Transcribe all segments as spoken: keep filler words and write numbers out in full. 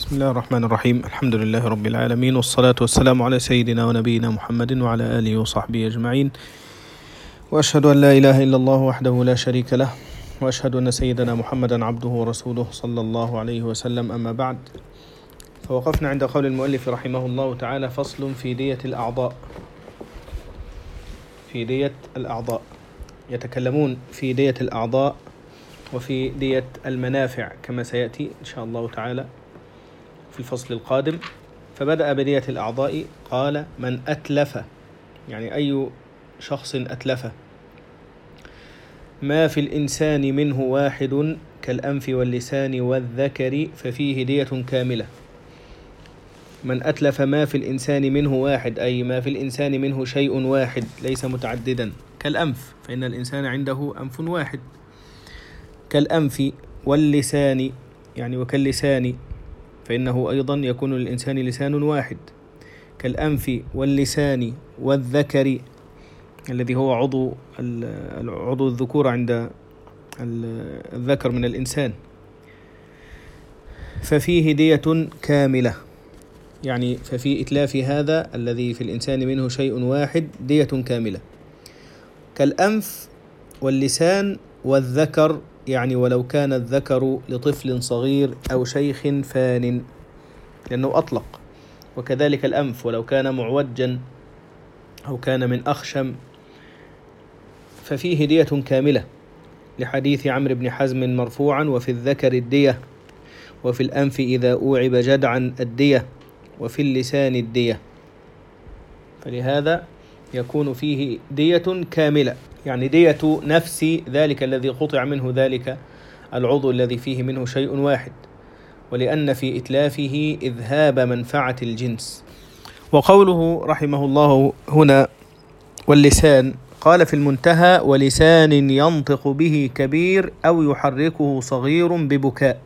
بسم الله الرحمن الرحيم. الحمد لله رب العالمين، والصلاة والسلام على سيدنا ونبينا محمد وعلى آله وصحبه أجمعين، وأشهد أن لا إله إلا الله وحده لا شريك له، وأشهد أن سيدنا محمدا عبده ورسوله صلى الله عليه وسلم. أما بعد، فوقفنا عند قول المؤلف رحمه الله تعالى: فصل في دية الأعضاء. في دية الأعضاء يتكلمون في دية الأعضاء وفي دية المنافع كما سيأتي إن شاء الله تعالى في الفصل القادم. فبدأ بدية الأعضاء، قال: من أتلف، يعني أي شخص أتلف ما في الإنسان منه واحد كالأنف واللسان والذكر ففيه دية كاملة. من أتلف ما في الإنسان منه واحد، أي ما في الإنسان منه شيء واحد ليس متعددا، كالأنف فإن الإنسان عنده أنف واحد، كالأنف واللسان يعني وكاللسان فإنه أيضا يكون للإنسان لسان واحد، كالأنف واللسان والذكر الذي هو عضو عضو الذكور عند الذكر من الإنسان، ففيه دية كاملة، يعني ففي إتلاف هذا الذي في الإنسان منه شيء واحد دية كاملة. كالأنف واللسان والذكر، يعني ولو كان الذكر لطفل صغير أو شيخ فان، لأنه أطلق. وكذلك الأنف ولو كان معوجا أو كان من أخشم ففيه دية كاملة، لحديث عمرو بن حزم مرفوعا: وفي الذكر الدية، وفي الأنف إذا أوعب جدعا الدية، وفي اللسان الدية. فلهذا يكون فيه دية كاملة، يعني دية نفس ذلك الذي قطع منه ذلك العضو الذي فيه منه شيء واحد، ولأن في إتلافه إذهاب منفعة الجنس. وقوله رحمه الله هنا واللسان، قال في المنتهى: ولسان ينطق به كبير أو يحركه صغير ببكاء،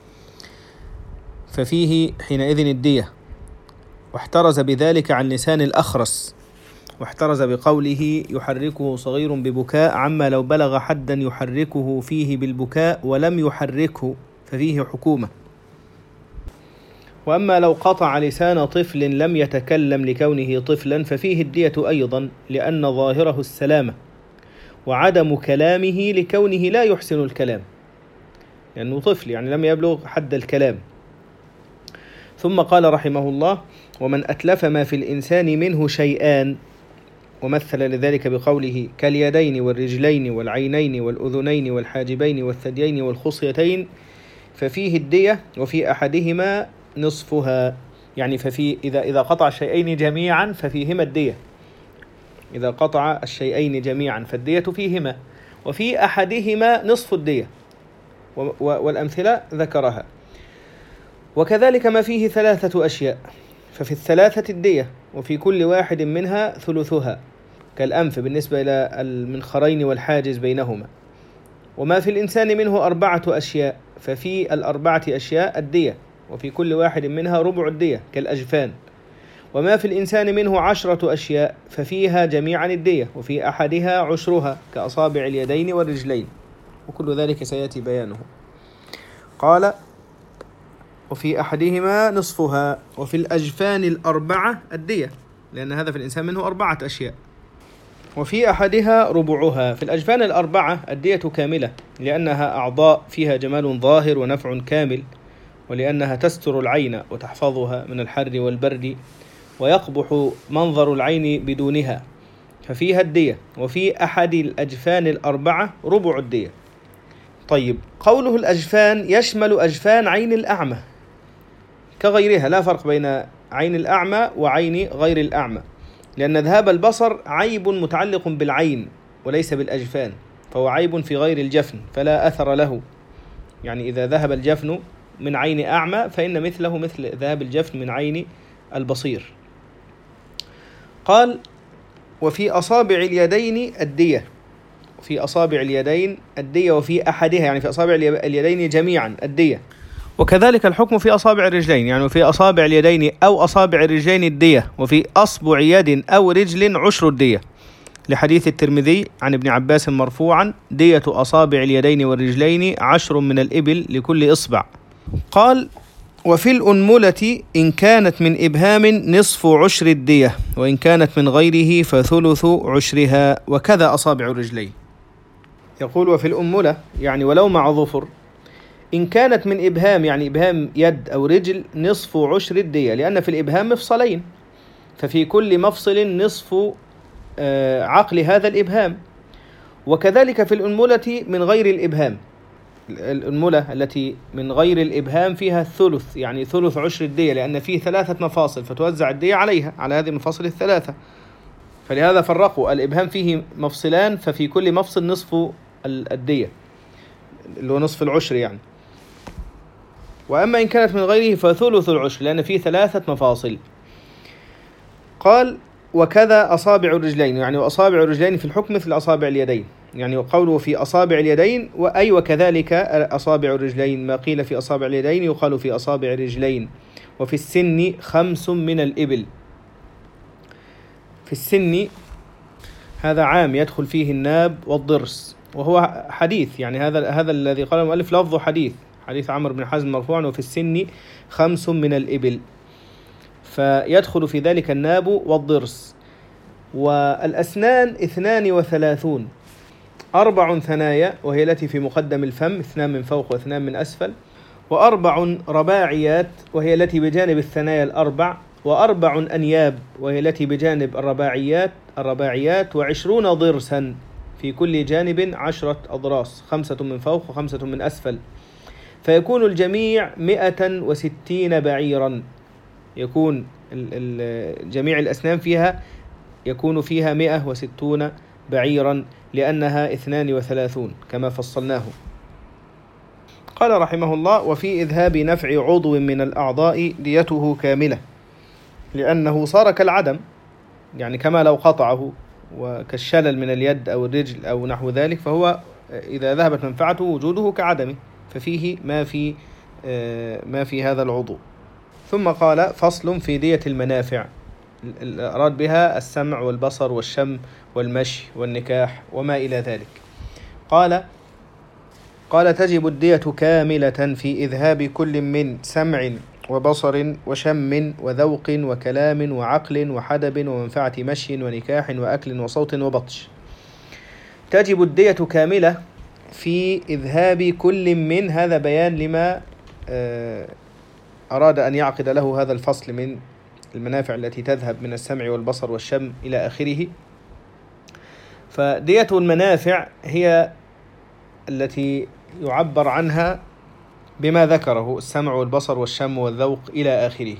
ففيه حينئذ الدية. واحترز بذلك عن لسان الأخرس، واحترز بقوله يحركه صغير ببكاء عما لو بلغ حدا يحركه فيه بالبكاء ولم يحركه ففيه حكومة. وأما لو قطع لسان طفل لم يتكلم لكونه طفلا ففيه الدية أيضا، لأن ظاهره السلامة، وعدم كلامه لكونه لا يحسن الكلام، لأنه طفل يعني لم يبلغ حد الكلام. ثم قال رحمه الله: ومن أتلف ما في الإنسان منه شيئان، ومثل لذلك بقوله: كاليدين والرجلين والعينين والأذنين والحاجبين والثديين والخصيتين ففيه الدية، وفي أحدهما نصفها، يعني ففي إذا إذا قطع الشيئين جميعا ففيهما الدية، إذا قطع الشيئين جميعا فالدية فيهما، وفي أحدهما نصف الدية، والأمثلة ذكرها. وكذلك ما فيه ثلاثة أشياء ففي الثلاثة الدية، وفي كل واحد منها ثلثها، كالأنف بالنسبة إلى المنخرين والحاجز بينهما. وما في الإنسان منه أربعة أشياء ففي الأربعة أشياء الدية، وفي كل واحد منها ربع الدية، كالأجفان. وما في الإنسان منه عشرة أشياء ففيها جميعا الدية، وفي أحدها عشرها، كأصابع اليدين والرجلين، وكل ذلك سيأتي بيانه. قال: وفي أحدهما نصفها، وفي الأجفان الأربعة الدية، لأن هذا في الإنسان منه أربعة أشياء، وفي أحدها ربعها. في الأجفان الأربعة الدية كاملة، لأنها أعضاء فيها جمال ظاهر ونفع كامل، ولأنها تستر العين وتحفظها من الحر والبرد، ويقبح منظر العين بدونها، ففيها الدية. وفي أحد الأجفان الأربعة ربع الدية. طيب، قوله الأجفان يشمل أجفان عين الأعمى كغيرها، لا فرق بين عين الأعمى وعين غير الأعمى، لأن ذهاب البصر عيب متعلق بالعين وليس بالأجفان، فهو عيب في غير الجفن فلا أثر له، يعني إذا ذهب الجفن من عين أعمى فإن مثله مثل ذهاب الجفن من عين البصير. قال: وفي أصابع اليدين الدية، في أصابع اليدين الدية، وفي أحدها يعني في أصابع اليدين جميعا الدية. وكذلك الحكم في أصابع الرجلين، يعني في أصابع اليدين أو أصابع الرجلين الدية، وفي أصبع يد أو رجل عشر الدية، لحديث الترمذي عن ابن عباس مرفوعا: دية أصابع اليدين والرجلين عشر من الإبل لكل إصبع. قال: وفي الأنملة إن كانت من إبهام نصف عشر الدية، وإن كانت من غيره فثلث عشرها، وكذا أصابع الرجلين. يقول وفي الأنملة يعني ولو مع ظفر، إن كانت من إبهام يعني إبهام يد أو رجل نصف عشر الدية، لأن في الإبهام مفصلين، ففي كل مفصل نصف عقل هذا الإبهام. وكذلك في الأنملة من غير الإبهام، الأنملة التي من غير الإبهام فيها الثلث يعني ثلث عشر الدية، لأن فيه ثلاثة مفاصل فتوزع الدية عليها على هذه المفاصل الثلاثة، فلهذا فرقوا الإبهام فيه مفصلان، ففي كل مفصل نصف الدية اللي هو نصف العشر يعني. وأما إن كانت من غيره فثلث العشر، لأن فيه ثلاثة مفاصل. قال وكذا أصابع الرجلين، يعني وأصابع الرجلين في الحكم مثل أصابع اليدين، يعني قوله في أصابع اليدين وأي وكذلك أصابع الرجلين، ما قيل في أصابع اليدين يقال في أصابع الرجلين. وفي السن خمس من الإبل، في السن هذا عام يدخل فيه الناب والضرس، وهو حديث، يعني هذا هذا الذي قال المؤلف لفظه حديث، حديث عمرو بن حزم مرفوعا وفي السن خمس من الإبل، فيدخل في ذلك الناب والضرس. والأسنان اثنان وثلاثون، أربع ثنايا وهي التي في مقدم الفم، اثنان من فوق واثنان من أسفل، وأربع رباعيات وهي التي بجانب الثنايا الأربع، وأربع أنياب وهي التي بجانب الرباعيات الرباعيات وعشرون ضرسا في كل جانب عشرة أضراس، خمسة من فوق وخمسة من أسفل، فيكون الجميع مئة وستين بعيرا، يكون جميع الأسنان فيها يكون فيها مئة وستون بعيرا، لأنها اثنان وثلاثون كما فصلناه. قال رحمه الله وفي إذهاب نفع عضو من الأعضاء ديته كاملة، لأنه صار كالعدم، يعني كما لو قطعه، وكالشلل من اليد أو الرجل أو نحو ذلك، فهو إذا ذهبت منفعته وجوده كعدمه، ففيه ما في ما في هذا العضو. ثم قال فصل في دية المنافع، أراد بها السمع والبصر والشم والمشي والنكاح وما إلى ذلك. قال قال تجب الدية كاملة في إذهاب كل من سمع وبصر وشم وذوق وكلام وعقل وحدب ومنفعة مشي ونكاح وأكل وصوت وبطش. تجب الدية كاملة في إذهاب كل من، هذا بيان لما أراد أن يعقد له هذا الفصل من المنافع التي تذهب من السمع والبصر والشم إلى آخره. فدية المنافع هي التي يعبر عنها بما ذكره، السمع والبصر والشم والذوق إلى آخره.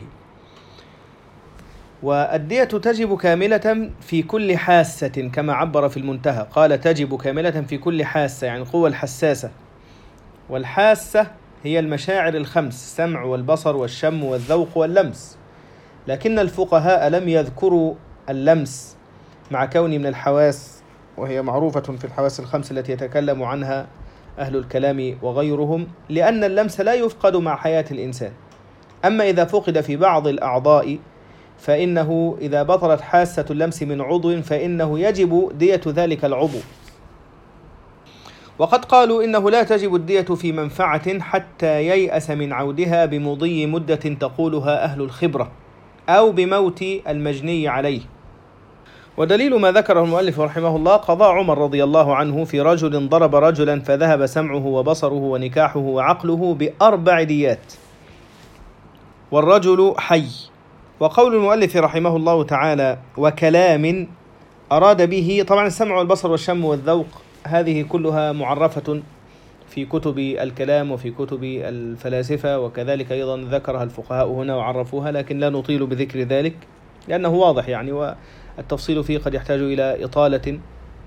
والدية تجب كاملة في كل حاسة كما عبر في المنتهى، قال تجب كاملة في كل حاسة، يعني القوة الحساسة، والحاسة هي المشاعر الخمس، السمع والبصر والشم والذوق واللمس، لكن الفقهاء لم يذكروا اللمس مع كونه من الحواس، وهي معروفة في الحواس الخمس التي يتكلم عنها أهل الكلام وغيرهم، لأن اللمس لا يفقد مع حياة الإنسان. أما إذا فقد في بعض الأعضاء فإنه إذا بطلت حاسة اللمس من عضو فإنه يجب دية ذلك العضو. وقد قالوا إنه لا تجب الدية في منفعة حتى ييأس من عودها بمضي مدة تقولها أهل الخبرة، أو بموت المجني عليه. ودليل ما ذكره المؤلف رحمه الله قضاء عمر رضي الله عنه في رجل ضرب رجلا فذهب سمعه وبصره ونكاحه وعقله بأربع ديات والرجل حي. وقول المؤلف رحمه الله تعالى وكلام أراد به، طبعا السمع والبصر والشم والذوق هذه كلها معرفة في كتب الكلام وفي كتب الفلاسفة، وكذلك أيضا ذكرها الفقهاء هنا وعرفوها، لكن لا نطيل بذكر ذلك لأنه واضح يعني، والتفصيل فيه قد يحتاج إلى إطالة،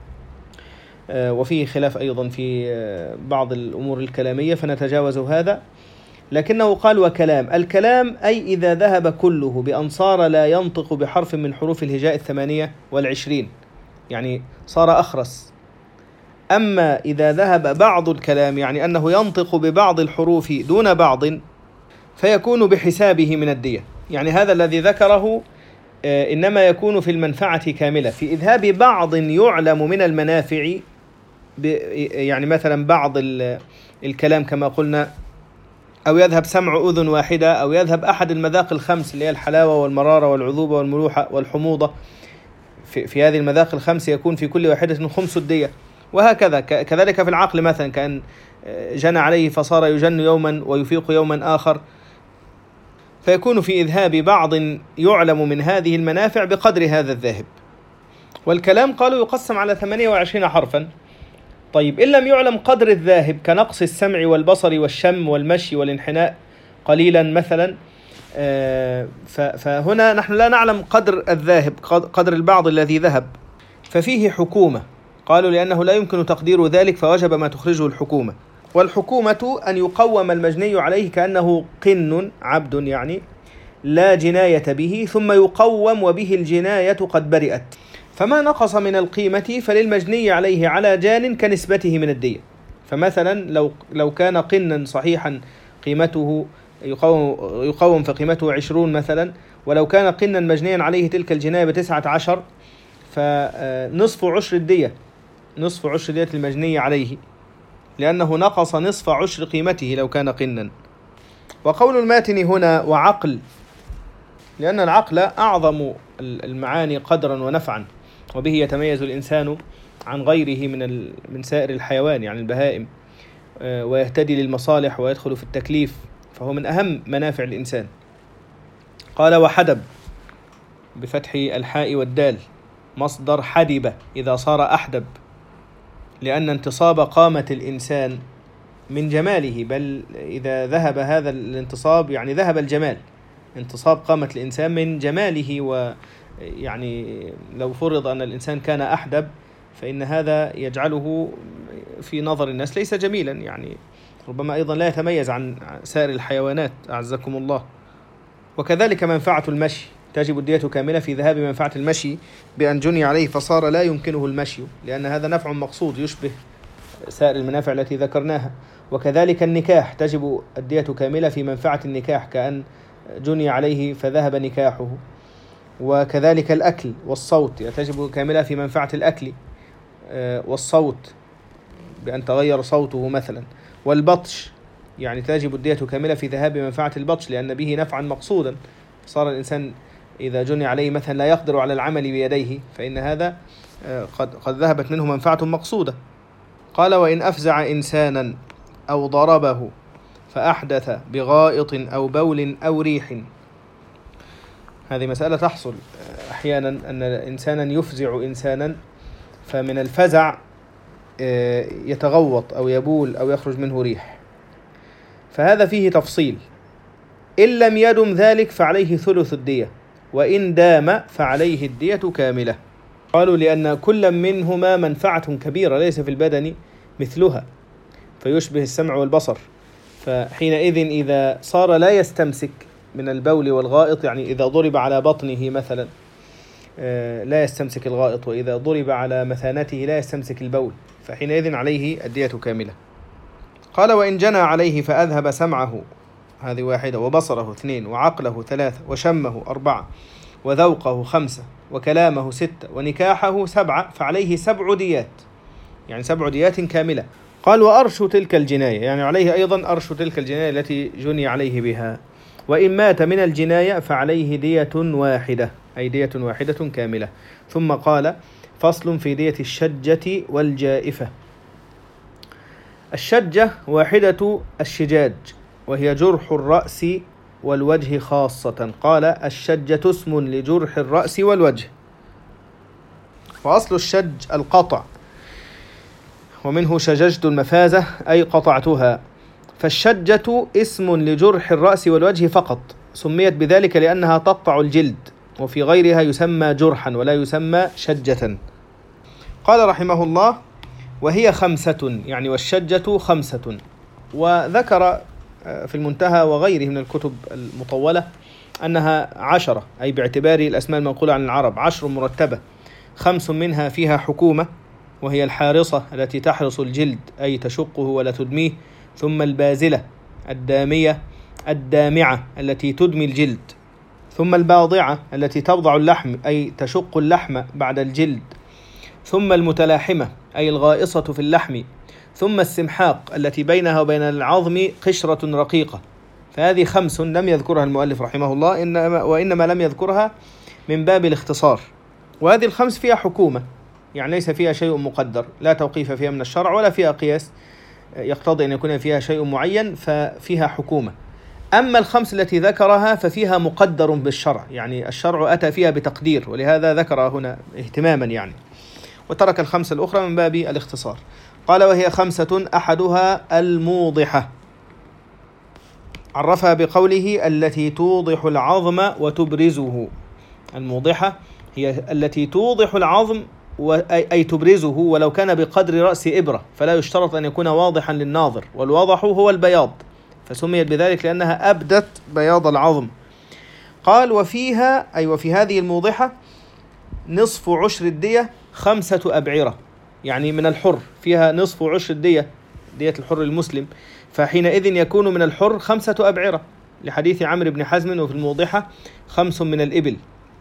وفيه خلاف أيضا في بعض الأمور الكلامية فنتجاوز هذا. لكنه قال وكلام، الكلام أي إذا ذهب كله بأن صار لا ينطق بحرف من حروف الهجاء الثمانية والعشرين، يعني صار أخرس. أما إذا ذهب بعض الكلام، يعني أنه ينطق ببعض الحروف دون بعض، فيكون بحسابه من الدية. يعني هذا الذي ذكره إنما يكون في المنفعة كاملة، في إذهاب بعض يعلم من المنافع، يعني مثلا بعض الكلام كما قلنا أو يذهب سمع أذن واحدة، أو يذهب أحد المذاق الخمس اللي هي الحلاوة والمرارة والعذوبة والملوحة والحموضة. في, في هذه المذاق الخمس يكون في كل واحدة خمس الدية. وهكذا كذلك في العقل، مثلا كأن جنى عليه فصار يجن يوما ويفيق يوما آخر، فيكون في إذهاب بعض يعلم من هذه المنافع بقدر هذا الذاهب. والكلام قالوا يقسم على ثمانية وعشرين حرفا. طيب إن لم يعلم قدر الذاهب كنقص السمع والبصر والشم والمشي والانحناء قليلا مثلا، فهنا نحن لا نعلم قدر الذاهب، قدر البعض الذي ذهب، ففيه حكومة. قالوا لأنه لا يمكن تقدير ذلك فوجب ما تخرجه الحكومة. والحكومة أن يقوم المجني عليه كأنه قن عبد يعني لا جناية به، ثم يقوم وبه الجناية قد برئت، فما نقص من القيمة فللمجني عليه على جان كنسبته من الدية. فمثلا لو لو كان قنا صحيحا قيمته يقوم يقوم فقيمته عشرون مثلا، ولو كان قنا مجنيا عليه تلك الجناية بتسعة عشر، فنصف عشر الدية، نصف عشر دية المجني عليه، لأنه نقص نصف عشر قيمته لو كان قنا. وقول الماتن هنا وعقل، لأن العقل أعظم المعاني قدرا ونفعا، وبه يتميز الإنسان عن غيره من من سائر الحيوان يعني البهائم، ويهتدي للمصالح ويدخل في التكليف، فهو من أهم منافع الإنسان. قال وحدب بفتح الحاء والدال مصدر حدب إذا صار أحدب، لأن انتصاب قامة الإنسان من جماله، بل إذا ذهب هذا الانتصاب يعني ذهب الجمال. انتصاب قامة الإنسان من جماله، ويعني لو فرض أن الإنسان كان أحدب فإن هذا يجعله في نظر الناس ليس جميلا، يعني ربما أيضا لا يتميز عن سائر الحيوانات أعزكم الله. وكذلك منفعة المشي، تجب الدية كاملة في ذهاب منفعة المشي بأن جني عليه فصار لا يمكنه المشي، لأن هذا نفع مقصود يشبه سائر المنافع التي ذكرناها. وكذلك النكاح، تجب الدية كاملة في منفعة النكاح كأن جني عليه فذهب نكاحه. وكذلك الأكل والصوت، تجب كاملة في منفعة الأكل والصوت بأن تغير صوته مثلا. والبطش يعني تجب الدية كاملة في ذهاب منفعة البطش، لأن به نفعا مقصودا، صار الإنسان إذا جني عليه مثلا لا يقدر على العمل بيديه، فإن هذا قد, قد ذهبت منه منفعة مقصودة. قال وإن أفزع إنسانا أو ضربه فأحدث بغائط أو بول أو ريح. هذه مسألة تحصل أحيانا، أن إنسانا يفزع إنسانا، فمن الفزع يتغوط أو يبول أو يخرج منه ريح، فهذا فيه تفصيل. إن لم يدم ذلك فعليه ثلث الدية، وإن دام فعليه الدية كاملة. قالوا لأن كل منهما منفعة كبيرة ليس في البدن مثلها، فيشبه السمع والبصر، فحينئذ إذا صار لا يستمسك من البول والغائط، يعني إذا ضرب على بطنه مثلا لا يستمسك الغائط، وإذا ضرب على مثانته لا يستمسك البول، فحينئذ عليه الدية كاملة. قال وإن جنى عليه فأذهب سمعه، هذه واحدة، وبصره اثنين، وعقله ثلاثة، وشمه أربعة، وذوقه خمسة، وكلامه ستة، ونكاحه سبعة، فعليه سبع ديات، يعني سبع ديات كاملة. قال وأرش تلك الجناية، يعني عليه أيضا أرش تلك الجناية التي جني عليه بها. وإن مات من الجناية فعليه دية واحدة، أي دية واحدة كاملة. ثم قال فصل في دية الشجة والجائفة. الشجة واحدة الشجاج، وهي جرح الرأس والوجه خاصة. قال الشجة اسم لجرح الرأس والوجه. وأصل الشج القطع، ومنه شججت المفازة أي قطعتها. فالشجة اسم لجرح الرأس والوجه فقط، سميت بذلك لأنها تقطع الجلد، وفي غيرها يسمى جرحا ولا يسمى شجة. قال رحمه الله وهي خمسة، يعني والشجة خمسة. وذكر في المنتهى وغيره من الكتب المطولة أنها عشرة، أي باعتبار الأسماء المنقولة عن العرب عشر مرتبة، خمس منها فيها حكومة، وهي الحارصة التي تحرص الجلد أي تشقه ولا تدميه، ثم البازلة الدامية الدامعة التي تدمي الجلد، ثم الباضعة التي تبضع اللحم أي تشق اللحم بعد الجلد، ثم المتلاحمة أي الغائصة في اللحم، ثم السمحاق التي بينها وبين العظم قشرة رقيقة. فهذه خمس لم يذكرها المؤلف رحمه الله، إنما وإنما لم يذكرها من باب الاختصار. وهذه الخمس فيها حكومة، يعني ليس فيها شيء مقدر، لا توقيف فيها من الشرع ولا فيها قياس يقتضي أن يكون فيها شيء معين، ففيها حكومة. أما الخمس التي ذكرها ففيها مقدر بالشرع، يعني الشرع أتى فيها بتقدير، ولهذا ذكر هنا اهتماما يعني، وترك الخمس الأخرى من باب الاختصار. قال: وهي خمسة أحدها الموضحة، عرفها بقوله: التي توضح العظم وتبرزه. الموضحة هي التي توضح العظم أي تبرزه، ولو كان بقدر رأس إبرة، فلا يشترط أن يكون واضحا للناظر، والواضح هو البياض، فسميت بذلك لأنها أبدت بياض العظم. قال: وفيها أي وفي هذه الموضحة نصف عشر الدية خمسة أبعرة، يعني من الحر فيها نصف عشر الدية، دية الحر المسلم، فحينئذ يكون من الحر خمسة أبعرة، لحديث عمرو بن حزم: وفي الموضحة خمس من الإبل.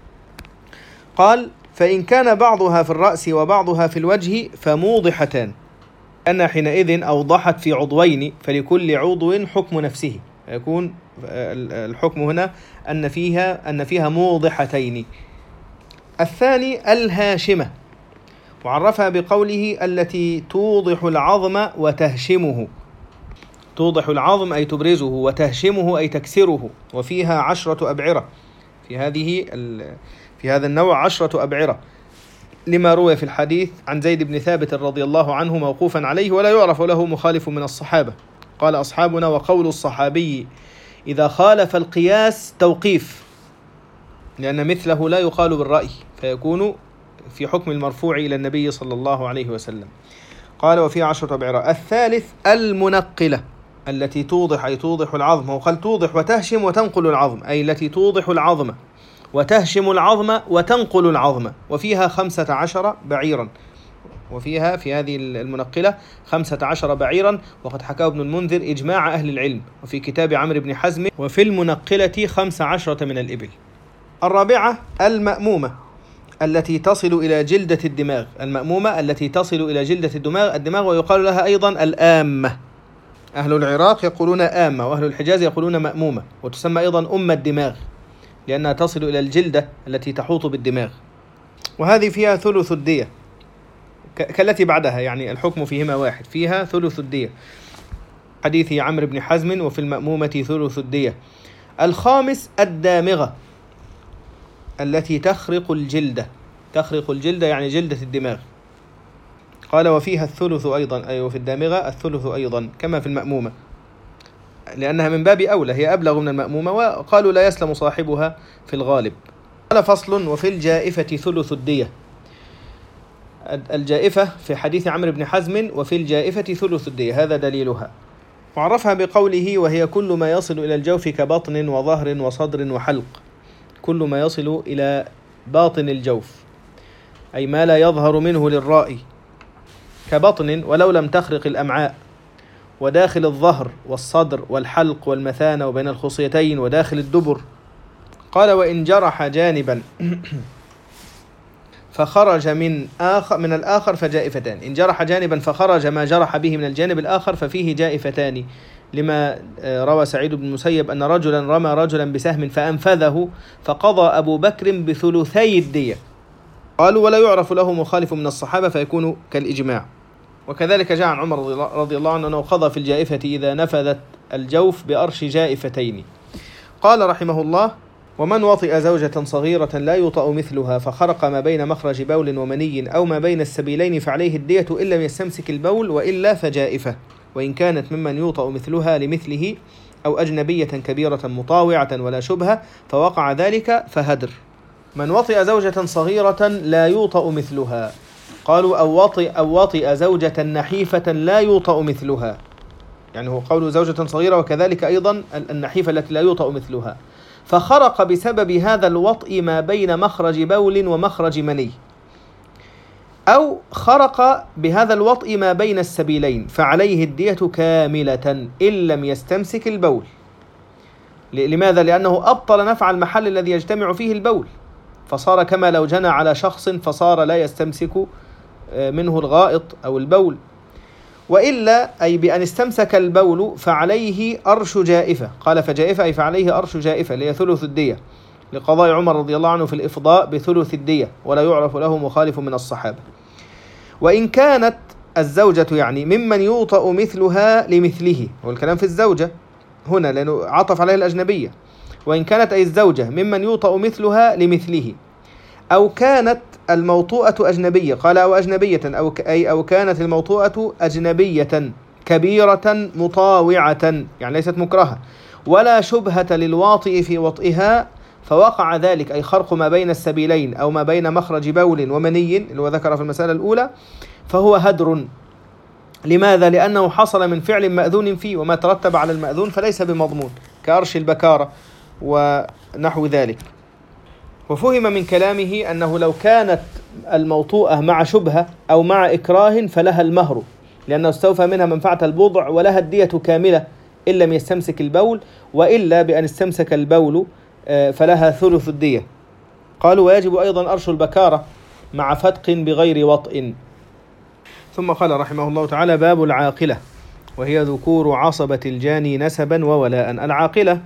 قال: فإن كان بعضها في الرأس وبعضها في الوجه فموضحتان، أن حينئذ أوضحت في عضوين، فلكل عضو حكم نفسه، يكون الحكم هنا أن فيها أن فيها موضحتين. الثاني الهاشمة، وعرفها بقوله: التي توضح العظم وتهشمه. توضح العظم أي تبرزه، وتهشمه أي تكسره، وفيها عشرة أبعرة، في هذه في هذا النوع عشرة أبعرة، لما روي في الحديث عن زيد بن ثابت رضي الله عنه موقوفا عليه، ولا يعرف له مخالف من الصحابة. قال أصحابنا: وقول الصحابي إذا خالف القياس توقيف، لأن مثله لا يقال بالرأي، فيكون في حكم المرفوع إلى النبي صلى الله عليه وسلم. قال: وفي عشرة أبعرة. الثالث المنقلة، التي توضح أي توضح العظم، وقال توضح وتهشم وتنقل العظم، أي التي توضح العظم وتهشم العظم وتنقل العظم، وفيها خمسة عشر بعيرا، وفيها في هذه المنقلة خمسة عشر بعيرا، وقد حكاه ابن المنذر إجماع أهل العلم، وفي كتاب عمرو بن حزم: وفي المنقلة خمس عشرة من الإبل. الرابعة المأمومة، التي تصل إلى جلدة الدماغ، المأمومة التي تصل إلى جلدة الدماغ الدماغ ويقال لها أيضا الآمة. أهل العراق يقولون آمة، وأهل الحجاز يقولون مأمومة، وتسمى أيضا أم الدماغ، لأنها تصل إلى الجلدة التي تحوط بالدماغ. وهذه فيها ثلث الدية كالتي بعدها، يعني الحكم فيهما واحد، فيها ثلث الدية، حديث عمرو بن حزم: وفي المأمومة ثلث الدية. الخامس الدامغة، التي تخرق الجلدة، تخرق الجلدة يعني جلدة الدماغ. قال: وفيها الثلث أيضا، أي وفي الدامغة الثلث أيضا كما في المأمومة، لأنها من باب أولى، هي أبلغ من المأمومة، وقالوا لا يسلم صاحبها في الغالب. قال: فصل: وفي الجائفة ثلث الدية. الجائفة في حديث عمرو بن حزم: وفي الجائفة ثلث الدية، هذا دليلها. وعرفها بقوله: وهي كل ما يصل إلى الجوف كبطن وظهر وصدر وحلق، كل ما يصل إلى باطن الجوف، أي ما لا يظهر منه للرائي، كبطن ولو لم تخرق الأمعاء، وداخل الظهر والصدر والحلق والمثانة وبين الخصيتين وداخل الدبر. قال: وإن جرح جانبا فخرج من آخر من الآخر فجائفتان. إن جرح جانبا فخرج ما جرح به من الجانب الآخر ففيه جائفتان، لما روى سعيد بن المسيب أن رجلا رمى رجلا بسهم فأنفذه، فقضى أبو بكر بثلثي الدية. قالوا: ولا يعرف له مخالف من الصحابة، فيكون كالإجماع. وكذلك جاء عن عمر رضي الله عنه أنه قضى في الجائفة إذا نفذت الجوف بأرش جائفتين. قال رحمه الله: ومن وطئ زوجة صغيرة لا يطأ مثلها فخرق ما بين مخرج بول ومني أو ما بين السبيلين فعليه الدية إن لم يستمسك البول، وإلا فجائفة، وإن كانت ممن يوطأ مثلها لمثله أو أجنبية كبيرة مطاوعة ولا شبهة فوقع ذلك فهدر. من وطئ زوجة صغيرة لا يوطأ مثلها، قالوا أو وطئ, أو وطئ زوجة نحيفة لا يوطأ مثلها، يعني هو قول زوجة صغيرة، وكذلك أيضا النحيفة التي لا يوطأ مثلها، فخرق بسبب هذا الوطئ ما بين مخرج بول ومخرج مني، أو خرق بهذا الوطئ ما بين السبيلين فعليه الدية كاملة إن لم يستمسك البول. لماذا؟ لأنه أبطل نفع المحل الذي يجتمع فيه البول، فصار كما لو جنى على شخص، فصار لا يستمسك منه الغائط أو البول. وإلا أي بأن استمسك البول فعليه أرش جائفة. قال فجائفة أي فعليه أرش جائفة اللي هي ثلث الدية، لقضاء عمر رضي الله عنه في الإفضاء بثلث الدية، ولا يعرف له مخالف من الصحابة. وإن كانت الزوجة يعني ممن يوطأ مثلها لمثله، والكلام في الزوجة هنا لأنه عطف عليها الأجنبية. وإن كانت أي الزوجة ممن يوطأ مثلها لمثله، أو كانت الموطوءة أجنبية، قال أو أجنبية، أو أي أو كانت الموطوءة أجنبية كبيرة مطاوعة يعني ليست مكرهة، ولا شبهة للواطئ في وطئها، فوقع ذلك أي خرق ما بين السبيلين أو ما بين مخرج بول ومني اللي هو ذكر في المسألة الأولى، فهو هدر. لماذا؟ لأنه حصل من فعل مأذون فيه، وما ترتب على المأذون فليس بمضمون كأرش البكارة ونحو ذلك. وفهم من كلامه أنه لو كانت الموطوءة مع شبهة أو مع إكراه فلها المهر، لأنه استوفى منها منفعة البضع، ولها الدية كاملة إن لم يستمسك البول، وإلا بأن استمسك البول فلها ثلث الدية. قالوا ويجب أيضا أرش البكارة مع فتق بغير وطئ. ثم قال رحمه الله تعالى: باب العاقلة، وهي ذكور عصبة الجاني نسبا وولاء. العاقلة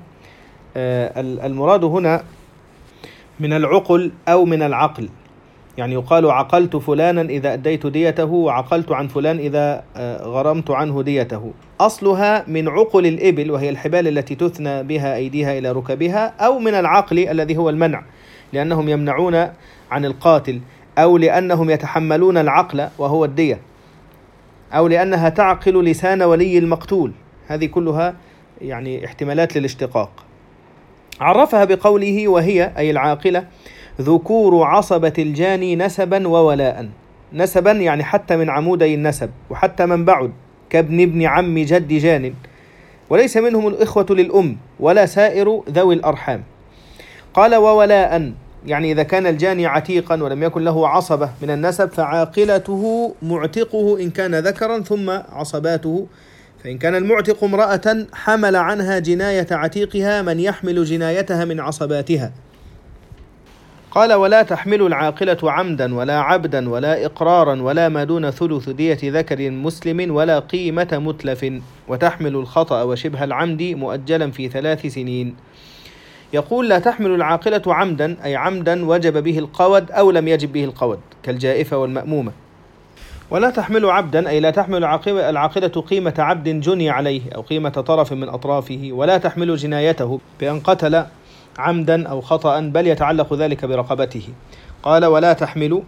المراد هنا من العقل أو من العقل، يعني يقال عقلت فلانا إذا أديت ديته، وعقلت عن فلان إذا غرمت عنه ديته. أصلها من عقل الإبل، وهي الحبال التي تثنى بها أيديها إلى ركبها، أو من العقل الذي هو المنع، لأنهم يمنعون عن القاتل، أو لأنهم يتحملون العقل وهو الدية، أو لأنها تعقل لسان ولي المقتول. هذه كلها يعني احتمالات للاشتقاق. عرفها بقوله وهي أي العاقلة ذكور عصبة الجاني نسبا وولاء. نسبا يعني حتى من عمودي النسب، وحتى من بعد كابن ابن عم جد جان، وليس منهم الإخوة للأم ولا سائر ذوي الأرحام. قال وولاء يعني إذا كان الجاني عتيقا ولم يكن له عصبة من النسب فعاقلته معتقه إن كان ذكرا، ثم عصباته، فإن كان المعتق امرأة حمل عنها جناية عتيقها من يحمل جنايتها من عصباتها. قال ولا تحمل العاقلة عمدا ولا عبدا ولا إقرارا ولا ما دون ثلث دية ذكر مسلم ولا قيمة متلف، وتحمل الخطأ وشبه العمد مؤجلا في ثلاث سنين. يقول لا تحمل العاقلة عمدا أي عمدا وجب به القود أو لم يجب به القود كالجائفة والمأمومة. ولا تحمل عبدا أي لا تحمل العاقلة قيمة عبد جني عليه أو قيمة طرف من أطرافه، ولا تحمل جنايته بأن قتل عمدا أو خطأ، بل يتعلق ذلك برقبته. قال ولا تحمل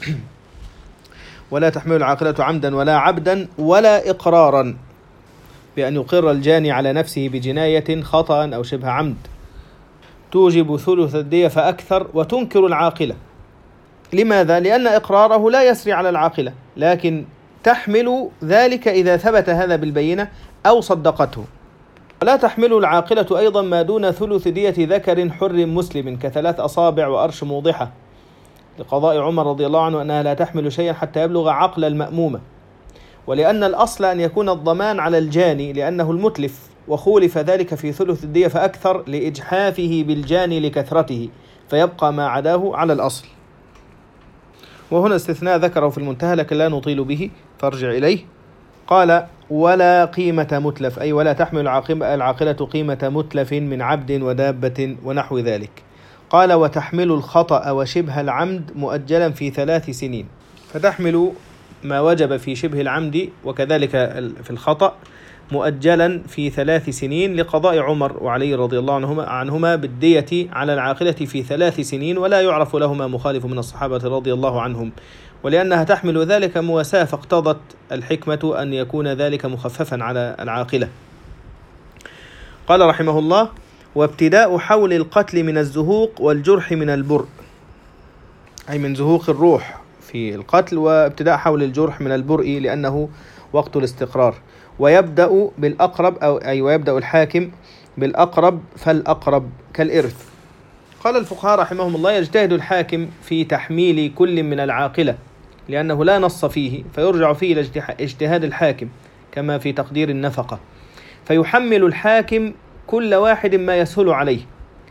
ولا تحمل العاقلة عمدا ولا عبدا ولا إقرارا بأن يقر الجاني على نفسه بجناية خطأ أو شبه عمد توجب ثلث الدية فأكثر، وتنكر العاقلة. لماذا؟ لأن إقراره لا يسري على العاقلة، لكن تحمل ذلك إذا ثبت هذا بالبينة أو صدقته. ولا تحمل العاقلة أيضا ما دون ثلث دية ذكر حر مسلم كثلاث أصابع وأرش موضحة، لقضاء عمر رضي الله عنه أنها لا تحمل شيئا حتى يبلغ عقل المأمومة. ولأن الأصل أن يكون الضمان على الجاني لأنه المتلف، وخولف ذلك في ثلث الدية فأكثر لإجحافه بالجاني لكثرته، فيبقى ما عداه على الأصل. وهنا استثناء ذكره في المنتهى لكن لا نطيل به فارجع إليه. قال ولا قيمة متلف أي ولا تحمل العاقلة قيمة متلف من عبد ودابة ونحو ذلك. قال وتحمل الخطأ وشبه العمد مؤجلا في ثلاث سنين، فتحمل ما وجب في شبه العمد وكذلك في الخطأ مؤجلا في ثلاث سنين، لقضاء عمر وعلي رضي الله عنهما, عنهما بالدية على العاقلة في ثلاث سنين، ولا يعرف لهما مخالف من الصحابة رضي الله عنهم، ولأنها تحمل ذلك مواساة، فاقتضت الحكمة أن يكون ذلك مخففا على العاقلة. قال رحمه الله وابتداء حول القتل من الزهوق والجرح من البرء، أي من زهوق الروح في القتل، وابتداء حول الجرح من البرء لأنه وقت الاستقرار. ويبدأ بالأقرب أو أي ويبدأ الحاكم بالأقرب فالأقرب كالإرث. قال الفقهاء رحمهم الله يجتهد الحاكم في تحميل كل من العاقلة لأنه لا نص فيه، فيرجع فيه إلى اجتهاد الحاكم كما في تقدير النفقة، فيحمل الحاكم كل واحد ما يسهل عليه،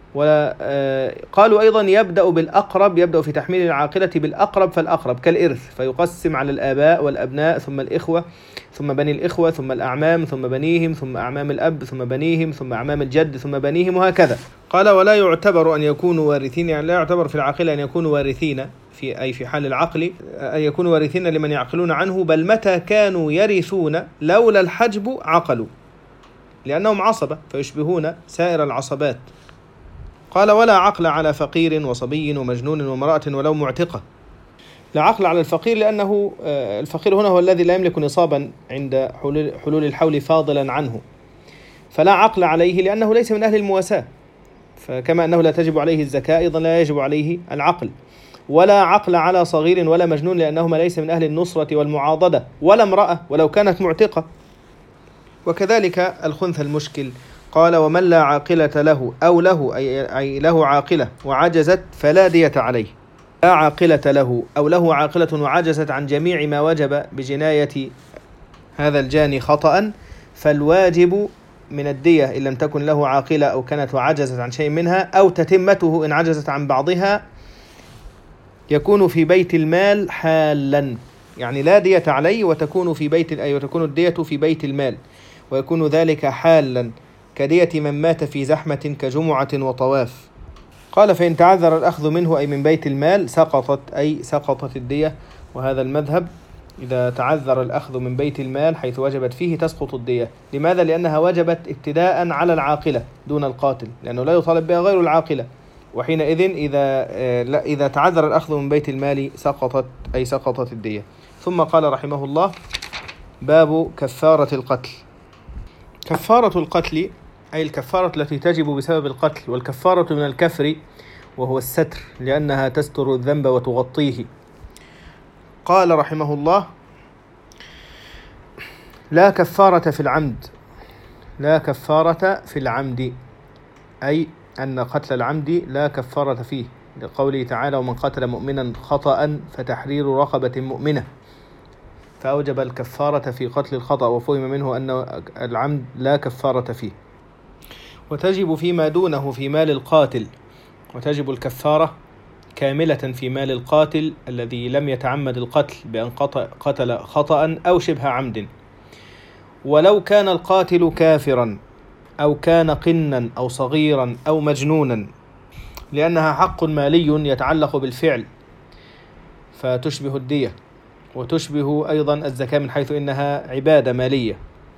وقالوا أيضا يبدأ بالأقرب، يبدأ في تحميل العاقلة بالأقرب فالأقرب كالإرث، فيقسم على الآباء والأبناء ثم الإخوة ثم بني الإخوة ثم الأعمام ثم بنيهم ثم أعمام الأب ثم بنيهم ثم أعمام الجد ثم بنيهم وهكذا. قال ولا يعتبر أن يكونوا وارثين، يعني لا يعتبر في العاقلة أن يكونوا وارثين في أي في حال العقل أن يكونوا وارثين لمن يعقلون عنه، بل متى كانوا يرثون لولا الحجب عقلوا، لأنهم عصبة فيشبهون سائر العصبات. قال ولا عقل على فقير وصبي ومجنون وامرأة ولو معتقة. لا عقل على الفقير لأنه الفقير هنا هو الذي لا يملك نصابا عند حلول الحول فاضلا عنه، فلا عقل عليه لأنه ليس من أهل المواساة، فكما أنه لا تجب عليه الزكاة أيضا لا يجب عليه العقل. ولا عقل على صغير ولا مجنون لأنهما ليس من أهل النصرة والمعاضدة، ولا امرأة ولو كانت معتقة، وكذلك الخنث المشكل. قال ومن لا عاقلة له أو له أي له عاقلة وعجزت فلا دية عليه. لا عاقلة له أو له عاقلة وعجزت عن جميع ما وجب بجناية هذا الجاني خطأ، فالواجب من الدية إن لم تكن له عاقلة أو كانت وعجزت عن شيء منها، أو تتمته إن عجزت عن بعضها، يكون في بيت المال حالا، يعني لا دية عليه وتكون في بيت أي وتكون الدية في بيت المال، ويكون ذلك حالا كدية من مات في زحمة كجمعة وطواف. قال فإن تعذر الأخذ منه أي من بيت المال سقطت أي سقطت الدية، وهذا المذهب إذا تعذر الأخذ من بيت المال حيث وجبت فيه تسقط الدية. لماذا؟ لأنها وجبت ابتداء على العاقلة دون القاتل، لأنه لا يطالب بها غير العاقلة، وحينئذ إذا إذا تعذر الأخذ من بيت المال سقطت أي سقطت الدية. ثم قال رحمه الله باب كفارة القتل. كفارة القتل أي الكفارة التي تجب بسبب القتل، والكفارة من الكفر وهو الستر لأنها تستر الذنب وتغطيه. قال رحمه الله لا كفارة في العمد. لا كفارة في العمد أي أن قتل العمد لا كفارة فيه، لقوله تعالى ومن قتل مؤمنا خطأ فتحرير رقبة مؤمنة، فأوجب الكفارة في قتل الخطأ، وفهم منه أن العمد لا كفارة فيه. وتجب فيما دونه في مال القاتل، وتجب الكفارة كاملة في مال القاتل الذي لم يتعمد القتل بأن قتل خطأ أو شبه عمد، ولو كان القاتل كافرا أو كان قنا أو صغيرا أو مجنونا، لأنها حق مالي يتعلق بالفعل فتشبه الدية، وتشبه أيضا الزكاة من حيث إنها عبادة مالية.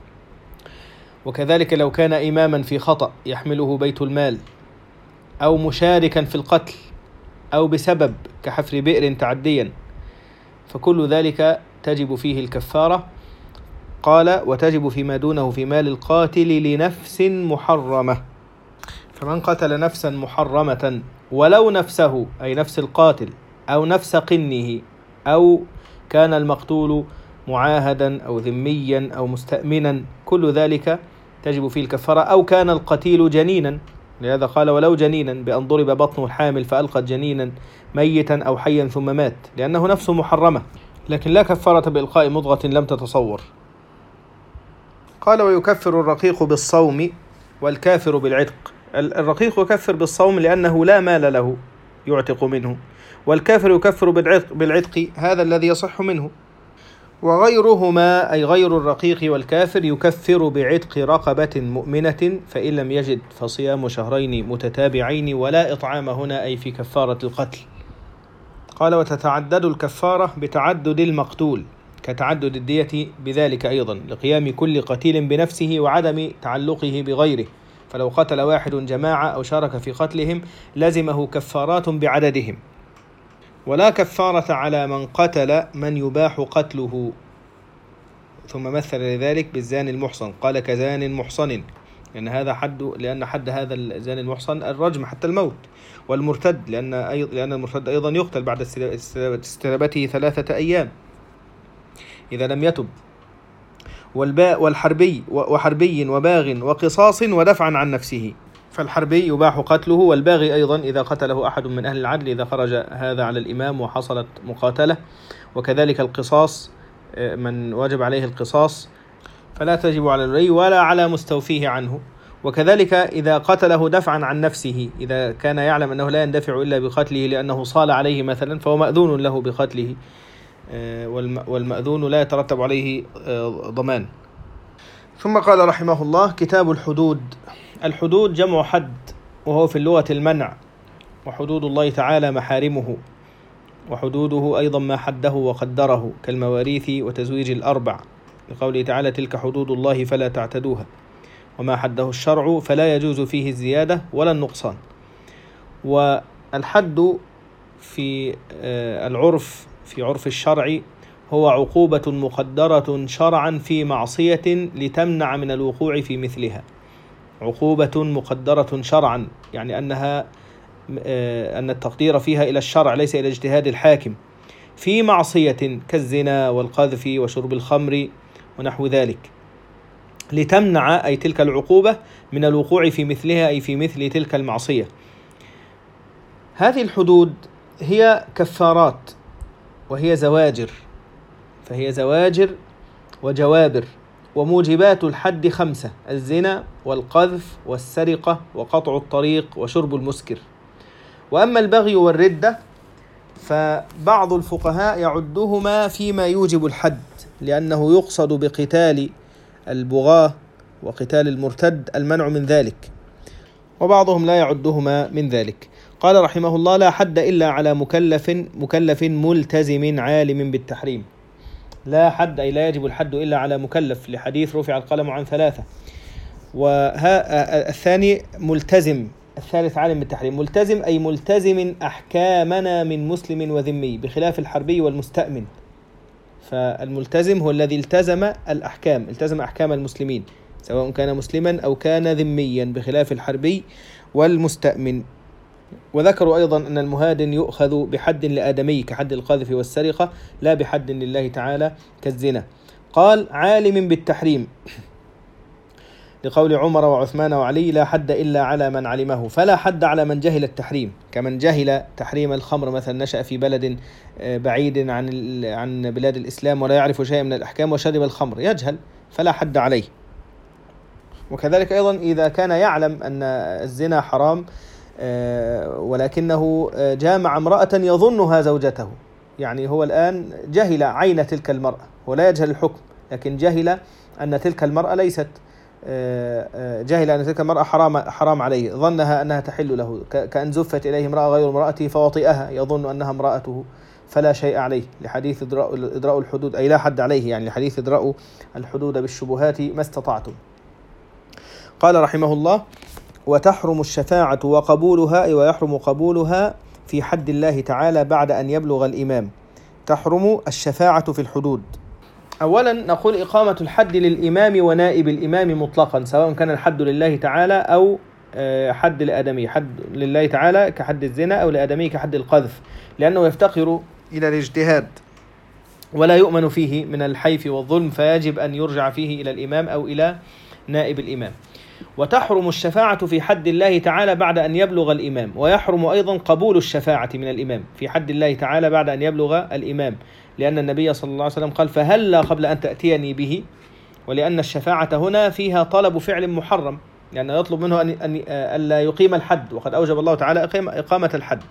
وكذلك لو كان إماما في خطأ يحمله بيت المال، أو مشاركا في القتل، أو بسبب كحفر بئر تعديا، فكل ذلك تجب فيه الكفارة. قال وتجب فيما دونه في مال القاتل لنفس محرمة، فمن قتل نفسا محرمة ولو نفسه أي نفس القاتل أو نفس قنه، أو كان المقتول معاهدا أو ذميا أو مستأمنا، كل ذلك تجب فيه الكفارة. أو كان القتيل جنينا، لهذا قال ولو جنينا بأن ضرب بطنه الحامل فألقت جنينا ميتا أو حيا ثم مات، لأنه نفسه محرمة، لكن لا كفارة بإلقاء مضغة لم تتصور. قال ويكفر الرقيق بالصوم والكافر بالعتق. الرقيق يكفر بالصوم لأنه لا مال له يعتق منه، والكافر يكفر بالعتق, بالعتق هذا الذي يصح منه. وغيرهما أي غير الرقيق والكافر يكفر بعتق رقبة مؤمنة، فإن لم يجد فصيام شهرين متتابعين، ولا إطعام هنا أي في كفارة القتل. قال وتتعدد الكفارة بتعدد المقتول كتعدد الدية بذلك أيضا، لقيام كل قتيل بنفسه وعدم تعلقه بغيره، فلو قتل واحد جماعة أو شارك في قتلهم لزمه كفارات بعددهم. ولا كفارة على من قتل من يباح قتله، ثم مثل لذلك بالزاني المحصن، قال كزان محصن، لأن هذا حد لأن حد هذا الزاني المحصن الرجم حتى الموت. والمرتد لأن لأن المرتد أيضا يقتل بعد استتابته ثلاثة أيام إذا لم يتب. والباء والحربي وحربي وباغ وقصاص ودفعا عن نفسه، فالحربي يباح قتله، والباغي أيضا إذا قتله أحد من أهل العدل إذا خرج هذا على الإمام وحصلت مقاتلة. وكذلك القصاص من واجب عليه القصاص فلا تجب على الولي ولا على مستوفيه عنه، وكذلك إذا قتله دفعا عن نفسه، إذا كان يعلم أنه لا يندفع إلا بقتله لأنه صال عليه مثلا فهو مأذون له بقتله، والمأذون لا يترتب عليه ضمان. ثم قال رحمه الله: كتاب الحدود. الحدود جمع حد، وهو في اللغة المنع، وحدود الله تعالى محارمه، وحدوده أيضا ما حده وقدره كالمواريث وتزويج الأربع، لقوله تعالى: تلك حدود الله فلا تعتدوها، وما حده الشرع فلا يجوز فيه الزيادة ولا النقصان. والحد في العرف في عرف الشرع هو عقوبة مقدرة شرعا في معصية لتمنع من الوقوع في مثلها. عقوبة مقدرة شرعا يعني أنها أن التقدير فيها إلى الشرع ليس إلى اجتهاد الحاكم، في معصية كالزنا والقذف وشرب الخمر ونحو ذلك، لتمنع أي تلك العقوبة من الوقوع في مثلها، أي في مثل تلك المعصية. هذه الحدود هي كفارات وهي زواجر، فهي زواجر وجوابر. وموجبات الحد خمسة: الزنا والقذف والسرقة وقطع الطريق وشرب المسكر. وأما البغي والردة فبعض الفقهاء يعدهما فيما يوجب الحد، لأنه يقصد بقتال البغاة وقتال المرتد المنع من ذلك، وبعضهم لا يعدهما من ذلك. قال رحمه الله: لا حد إلا على مكلف مكلف ملتزم عالم بالتحريم. لا حد أي لا يجب الحد إلا على مكلف، لحديث رفع القلم عن ثلاثة. والثاني ملتزم، الثالث عالم بالتحريم. ملتزم أي ملتزم أحكامنا من مسلم وذمي، بخلاف الحربي والمستأمن. فالملتزم هو الذي التزم الأحكام، التزم أحكام المسلمين سواء كان مسلما أو كان ذميا، بخلاف الحربي والمستأمن. وذكروا أيضا أن المهادن يؤخذ بحد لآدمي كحد القذف والسرقة، لا بحد لله تعالى كالزنا. قال: عالم بالتحريم، لقول عمر وعثمان وعلي: لا حد إلا على من علمه. فلا حد على من جهل التحريم، كمن جهل تحريم الخمر مثلا، نشأ في بلد بعيد عن عن بلاد الإسلام ولا يعرف شيئا من الأحكام وشرب الخمر، يجهل، فلا حد عليه. وكذلك أيضا إذا كان يعلم أن الزنا حرام ولكنه جامع امرأة يظنها زوجته، يعني هو الآن جهل عين تلك المرأة، ولا يجهل الحكم، لكن جهل أن تلك المرأة ليست جهل أن تلك المرأة حرام حرام عليه، ظنها أنها تحل له، كأن زفت إليه امرأة غير امرأته فوطئها يظن أنها امرأته، فلا شيء عليه، لحديث إدراء الحدود، أي لا حد عليه، يعني لحديث إدراء الحدود بالشبهات ما استطعتم. قال رحمه الله: وتحرم الشفاعة وقبولها، أي ويحرم قبولها في حد الله تعالى بعد أن يبلغ الإمام. تحرم الشفاعة في الحدود. أولا نقول إقامة الحد للإمام ونائب الإمام مطلقا، سواء كان الحد لله تعالى أو حد لآدمي، حد لله تعالى كحد الزنا أو لآدمي كحد القذف، لأنه يفتقر إلى الاجتهاد ولا يؤمن فيه من الحيف والظلم، فيجب أن يرجع فيه إلى الإمام أو إلى نائب الإمام. وتحرم الشفاعة في حد الله تعالى بعد أن يبلغ الإمام، ويحرم أيضا قبول الشفاعة من الإمام في حد الله تعالى بعد أن يبلغ الإمام، لأن النبي صلى الله عليه وسلم قال: فهلا قبل أن تأتيني به. ولأن الشفاعة هنا فيها طلب فعل محرم، لأنه يطلب منه أن ألا يقيم الحد، وقد أوجب الله تعالى إقامة الحد.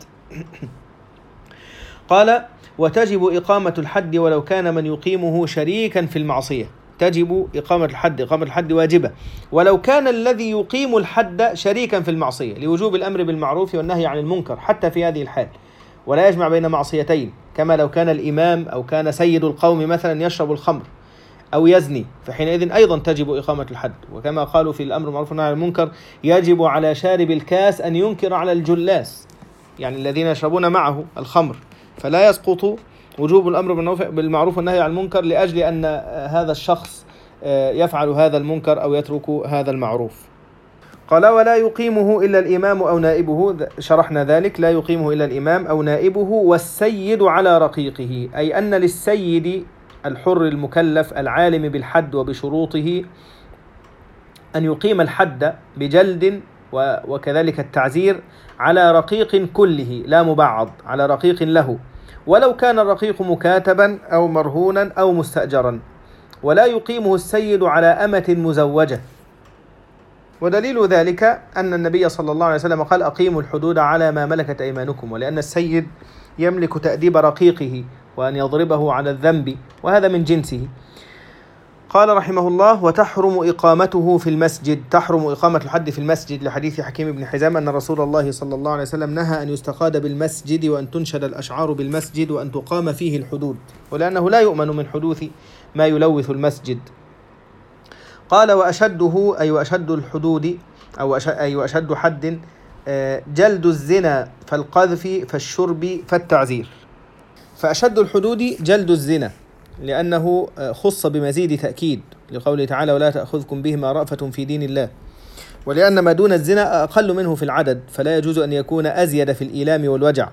قال: وتجب إقامة الحد ولو كان من يقيمه شريكا في المعصية. تجب إقامة الحد، إقامة الحد واجبة ولو كان الذي يقيم الحد شريكا في المعصية، لوجوب الأمر بالمعروف والنهي عن المنكر حتى في هذه الحال، ولا يجمع بين معصيتين، كما لو كان الإمام أو كان سيد القوم مثلا يشرب الخمر أو يزني، فحينئذ أيضا تجب إقامة الحد. وكما قالوا في الأمر بالمعروف والنهي عن المنكر: يجب على شارب الكاس أن ينكر على الجلاس، يعني الذين يشربون معه الخمر، فلا يسقط وجوب الأمر بالمعروف والنهي عن المنكر لأجل أن هذا الشخص يفعل هذا المنكر أو يترك هذا المعروف. قال: ولا يقيمه إلا الإمام أو نائبه، شرحنا ذلك، لا يقيمه إلا الإمام أو نائبه. والسيد على رقيقه، أي أن للسيد الحر المكلف العالم بالحد وبشروطه أن يقيم الحد بجلد وكذلك التعزير على رقيق كله لا مبعض، على رقيق له، ولو كان الرقيق مكاتبا أو مرهونا أو مستأجرا. ولا يقيمه السيد على أمة مزوجة، ودليل ذلك أن النبي صلى الله عليه وسلم قال أقيموا الحدود على ما ملكت أيمانكم، ولأن السيد يملك تأديب رقيقه وأن يضربه على الذنب، وهذا من جنسه. قال رحمه الله: وتحرم إقامته في المسجد، تحرم إقامة الحد في المسجد لحديث حكيم بن حزام أن رسول الله صلى الله عليه وسلم نهى أن يستقاد بالمسجد وأن تنشد الأشعار بالمسجد وأن تقام فيه الحدود، ولأنه لا يؤمن من حدوث ما يلوث المسجد. قال: وأشده أي وأشد الحدود أو أي وأشد حد جلد الزنا فالقذف فالشرب فالتعزير. فأشد الحدود جلد الزنا لأنه خص بمزيد تأكيد لقوله تعالى: ولا تأخذكم بهما رأفة في دين الله، ولأن ما دون الزنا أقل منه في العدد فلا يجوز أن يكون أزيد في الإيلام والوجع.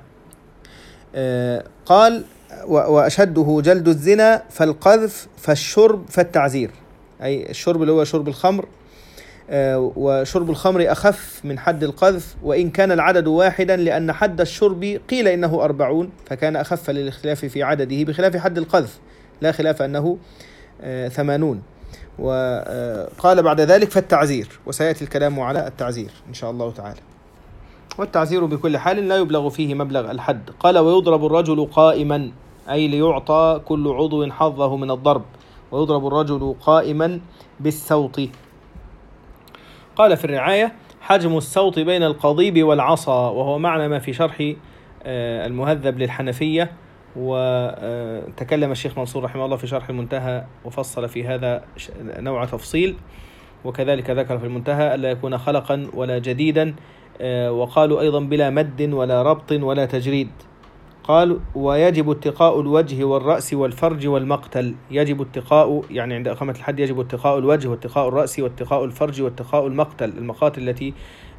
قال: وأشده جلد الزنا فالقذف فالشرب فالتعزير، أي الشرب اللي هو شرب الخمر، وشرب الخمر أخف من حد القذف وإن كان العدد واحدا، لأن حد الشرب قيل إنه أربعون فكان أخف للاختلاف في عدده بخلاف حد القذف لا خلاف أنه ثمانون. وقال بعد ذلك فالتعزير، وسيأتي الكلام على التعزير إن شاء الله تعالى. والتعزير بكل حال لا يبلغ فيه مبلغ الحد. قال: ويضرب الرجل قائما، أي ليعطى كل عضو حظه من الضرب، ويضرب الرجل قائما بالسوط. قال في الرعاية: حجم السوط بين القضيب والعصا، وهو معنى ما في شرح المهذب للحنفية، وتكلم الشيخ منصور رحمه الله في شرح المنتهى وفصل في هذا نوع تفصيل، وكذلك ذكر في المنتهى ألا يكون خلقا ولا جديدا، وقالوا أيضا بلا مد ولا ربط ولا تجريد. قال: ويجب اتقاء الوجه والرأس والفرج والمقتل. يجب اتقاء يعني عند إقامة الحد يجب اتقاء الوجه واتقاء الرأس واتقاء الفرج واتقاء المقتل، المقاتل التي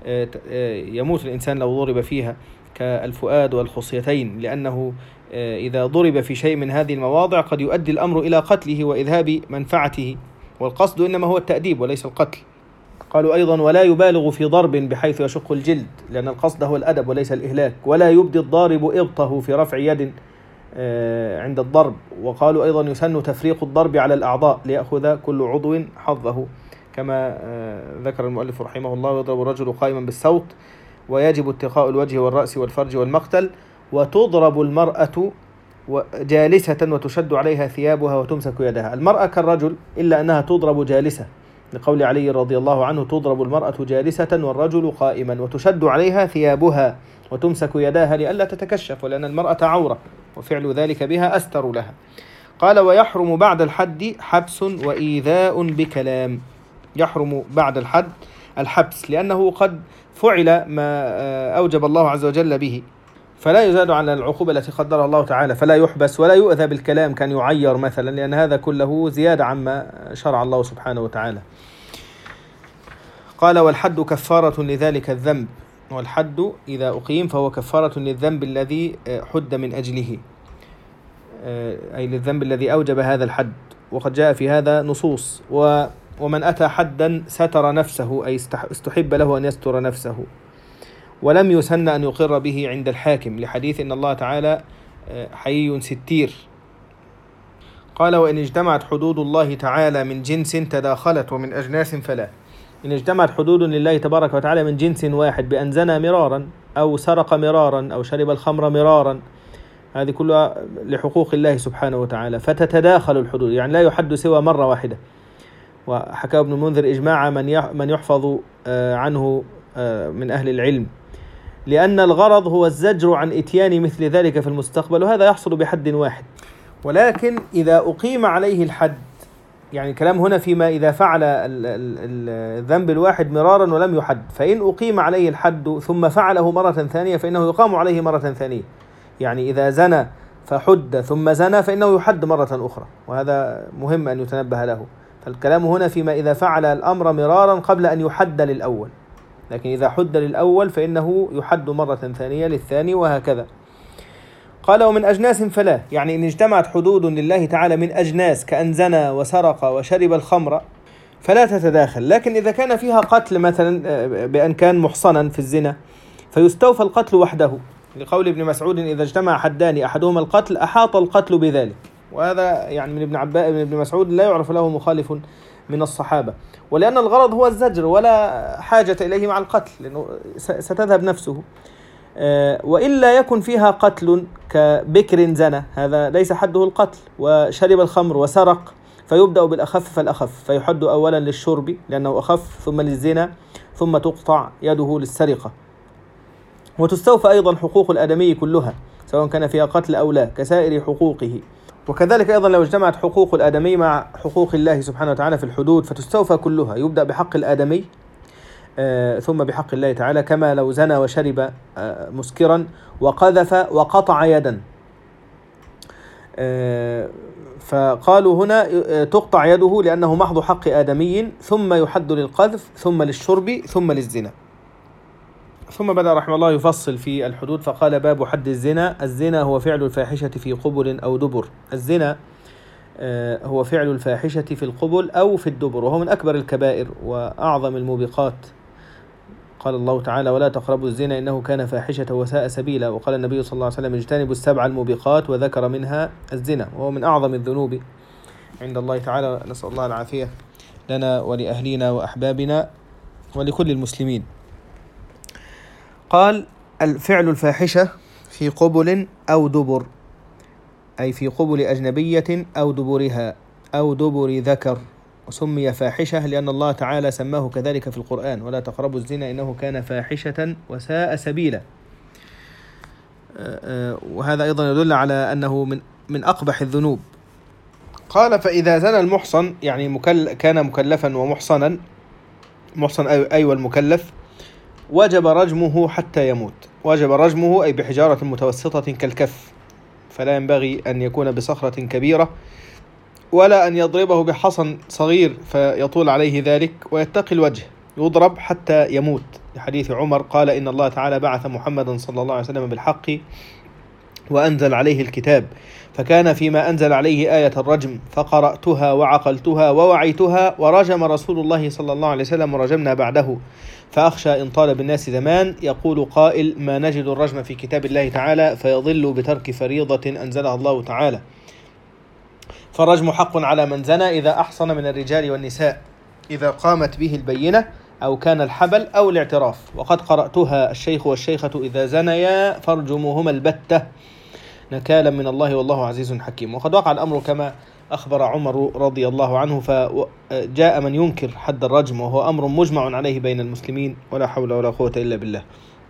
يموت الإنسان لو ضرب فيها كالفؤاد والخصيتين، لأنه إذا ضرب في شيء من هذه المواضع قد يؤدي الأمر إلى قتله وإذهاب منفعته، والقصد إنما هو التأديب وليس القتل. قالوا أيضا: ولا يبالغ في ضرب بحيث يشق الجلد، لأن القصد هو الأدب وليس الإهلاك. ولا يبدي الضارب إبطه في رفع يد عند الضرب. وقالوا أيضا: يسن تفريق الضرب على الأعضاء ليأخذ كل عضو حظه، كما ذكر المؤلف رحمه الله: يضرب الرجل قائما بالسوط، ويجب اتقاء الوجه والرأس والفرج والمقتل. وتضرب المرأة جالسة وتشد عليها ثيابها وتمسك يدها. المرأة كالرجل إلا أنها تضرب جالسة، لقول علي رضي الله عنه: تضرب المرأة جالسة والرجل قائما، وتشد عليها ثيابها وتمسك يداها لئلا تتكشف، ولأن المرأة عورة وفعل ذلك بها أستر لها. قال: ويحرم بعد الحد حبس وإيذاء بكلام. يحرم بعد الحد الحبس لأنه قد فعل ما أوجب الله عز وجل به، فلا يزاد على العقوبة التي قدرها الله تعالى، فلا يحبس ولا يؤذى بالكلام كان يعير مثلا، لأن هذا كله زيادة عما شرع الله سبحانه وتعالى. قال: والحد كفارة لذلك الذنب. والحد إذا أقيم فهو كفارة للذنب الذي حد من أجله، أي للذنب الذي أوجب هذا الحد، وقد جاء في هذا نصوص. ومن أتى حدا ستر نفسه، أي استحب له أن يستر نفسه، ولم يسن أن يقر به عند الحاكم، لحديث إن الله تعالى حيي ستير. قال: وإن اجتمعت حدود الله تعالى من جنس تداخلت ومن أجناس فلا. إن اجتمعت حدود لله تبارك وتعالى من جنس واحد، بأن زنى مرارا أو سرق مرارا أو شرب الخمر مرارا، هذه كلها لحقوق الله سبحانه وتعالى، فتتداخل الحدود، يعني لا يحد سوى مرة واحدة. وحكى ابن المنذر إجماع من يحفظ عنه من أهل العلم، لأن الغرض هو الزجر عن إتيان مثل ذلك في المستقبل، وهذا يحصل بحد واحد. ولكن إذا أقيم عليه الحد، يعني الكلام هنا فيما إذا فعل الذنب الواحد مرارا ولم يحد، فإن أقيم عليه الحد ثم فعله مرة ثانية فإنه يقام عليه مرة ثانية. يعني إذا زنى فحد ثم زنى فإنه يحد مرة أخرى، وهذا مهم أن يتنبه له. فالكلام هنا فيما إذا فعل الأمر مرارا قبل أن يحد للأول، لكن إذا حد للأول فإنه يحد مرة ثانية للثاني، وهكذا. قال: ومن أجناس فلا، يعني إن اجتمعت حدود لله تعالى من أجناس كأن زنى وسرق وشرب الخمر فلا تتداخل. لكن إذا كان فيها قتل مثلا بأن كان محصنا في الزنا فيستوفى القتل وحده، لقول ابن مسعود: إذا اجتمع حدان أحدهما القتل أحاط القتل بذلك. وهذا يعني من ابن عباس من ابن مسعود لا يعرف له مخالف من الصحابة، ولأن الغرض هو الزجر ولا حاجة إليه مع القتل لأنه ستذهب نفسه. وإلا يكن فيها قتل كبكر زنى، هذا ليس حده القتل، وشرب الخمر وسرق، فيبدأ بالأخف فالأخف، فيحد أولا للشرب لأنه أخف، ثم للزنا، ثم تقطع يده للسرقة. وتستوفى أيضا حقوق الآدمي كلها سواء كان فيها قتل أو لا كسائر حقوقه. وكذلك أيضا لو اجتمعت حقوق الآدمي مع حقوق الله سبحانه وتعالى في الحدود فتستوفى كلها، يبدأ بحق الآدمي آه ثم بحق الله تعالى، كما لو زنى وشرب آه مسكرا وقذف وقطع يدا. آه فقالوا هنا تقطع يده لأنه محض حق آدمي، ثم يحد للقذف، ثم للشرب، ثم للزنا. ثم بدأ رحمه الله يفصل في الحدود فقال: باب حد الزنا. الزنا هو فعل الفاحشة في قبل أو دبر. الزنا هو فعل الفاحشة في القبل أو في الدبر، وهو من أكبر الكبائر وأعظم الموبقات. قال الله تعالى: ولا تقربوا الزنا إنه كان فاحشة وساء سبيلا. وقال النبي صلى الله عليه وسلم: اجتنبوا السبع الموبقات، وذكر منها الزنا، وهو من أعظم الذنوب عند الله تعالى. نسأل الله العافية لنا ولأهلنا وأحبابنا ولكل المسلمين. قال: الفعل الفاحشة في قبل أو دبر، أي في قبل أجنبية أو دبرها أو دبر ذكر، وسمي فاحشة لأن الله تعالى سماه كذلك في القرآن: ولا تقربوا الزنا إنه كان فاحشة وساء سبيلا. وهذا أيضا يدل على أنه من من أقبح الذنوب. قال: فإذا زنى المحصن، يعني مكل كان مكلفا ومحصنا، محصن أيوة المكلف، وجب رجمه حتى يموت. وجب رجمه أي بحجارة متوسطة كالكف، فلا ينبغي أن يكون بصخرة كبيرة، ولا أن يضربه بحصن صغير فيطول عليه ذلك ويتقي الوجه، يضرب حتى يموت، لحديث عمر قال: إن الله تعالى بعث محمدا صلى الله عليه وسلم بالحق وأنزل عليه الكتاب، فكان فيما أنزل عليه آية الرجم، فقرأتها وعقلتها ووعيتها، ورجم رسول الله صلى الله عليه وسلم ورجمنا بعده، فأخشى إن طال بالناس زمان يقول قائل: ما نجد الرجم في كتاب الله تعالى، فيضل بترك فريضة أنزلها الله تعالى. فالرجم حق على من زنى إذا أحصن من الرجال والنساء، إذا قامت به البينة أو كان الحبل أو الاعتراف. وقد قرأتها الشيخ والشيخة إذا زنيا فارجموهما البتة نكالا من الله والله عزيز حكيم. وقد وقع الأمر كما أخبر عمر رضي الله عنه، فجاء من ينكر حد الرجم، وهو أمر مجمع عليه بين المسلمين، ولا حول ولا قوة إلا بالله.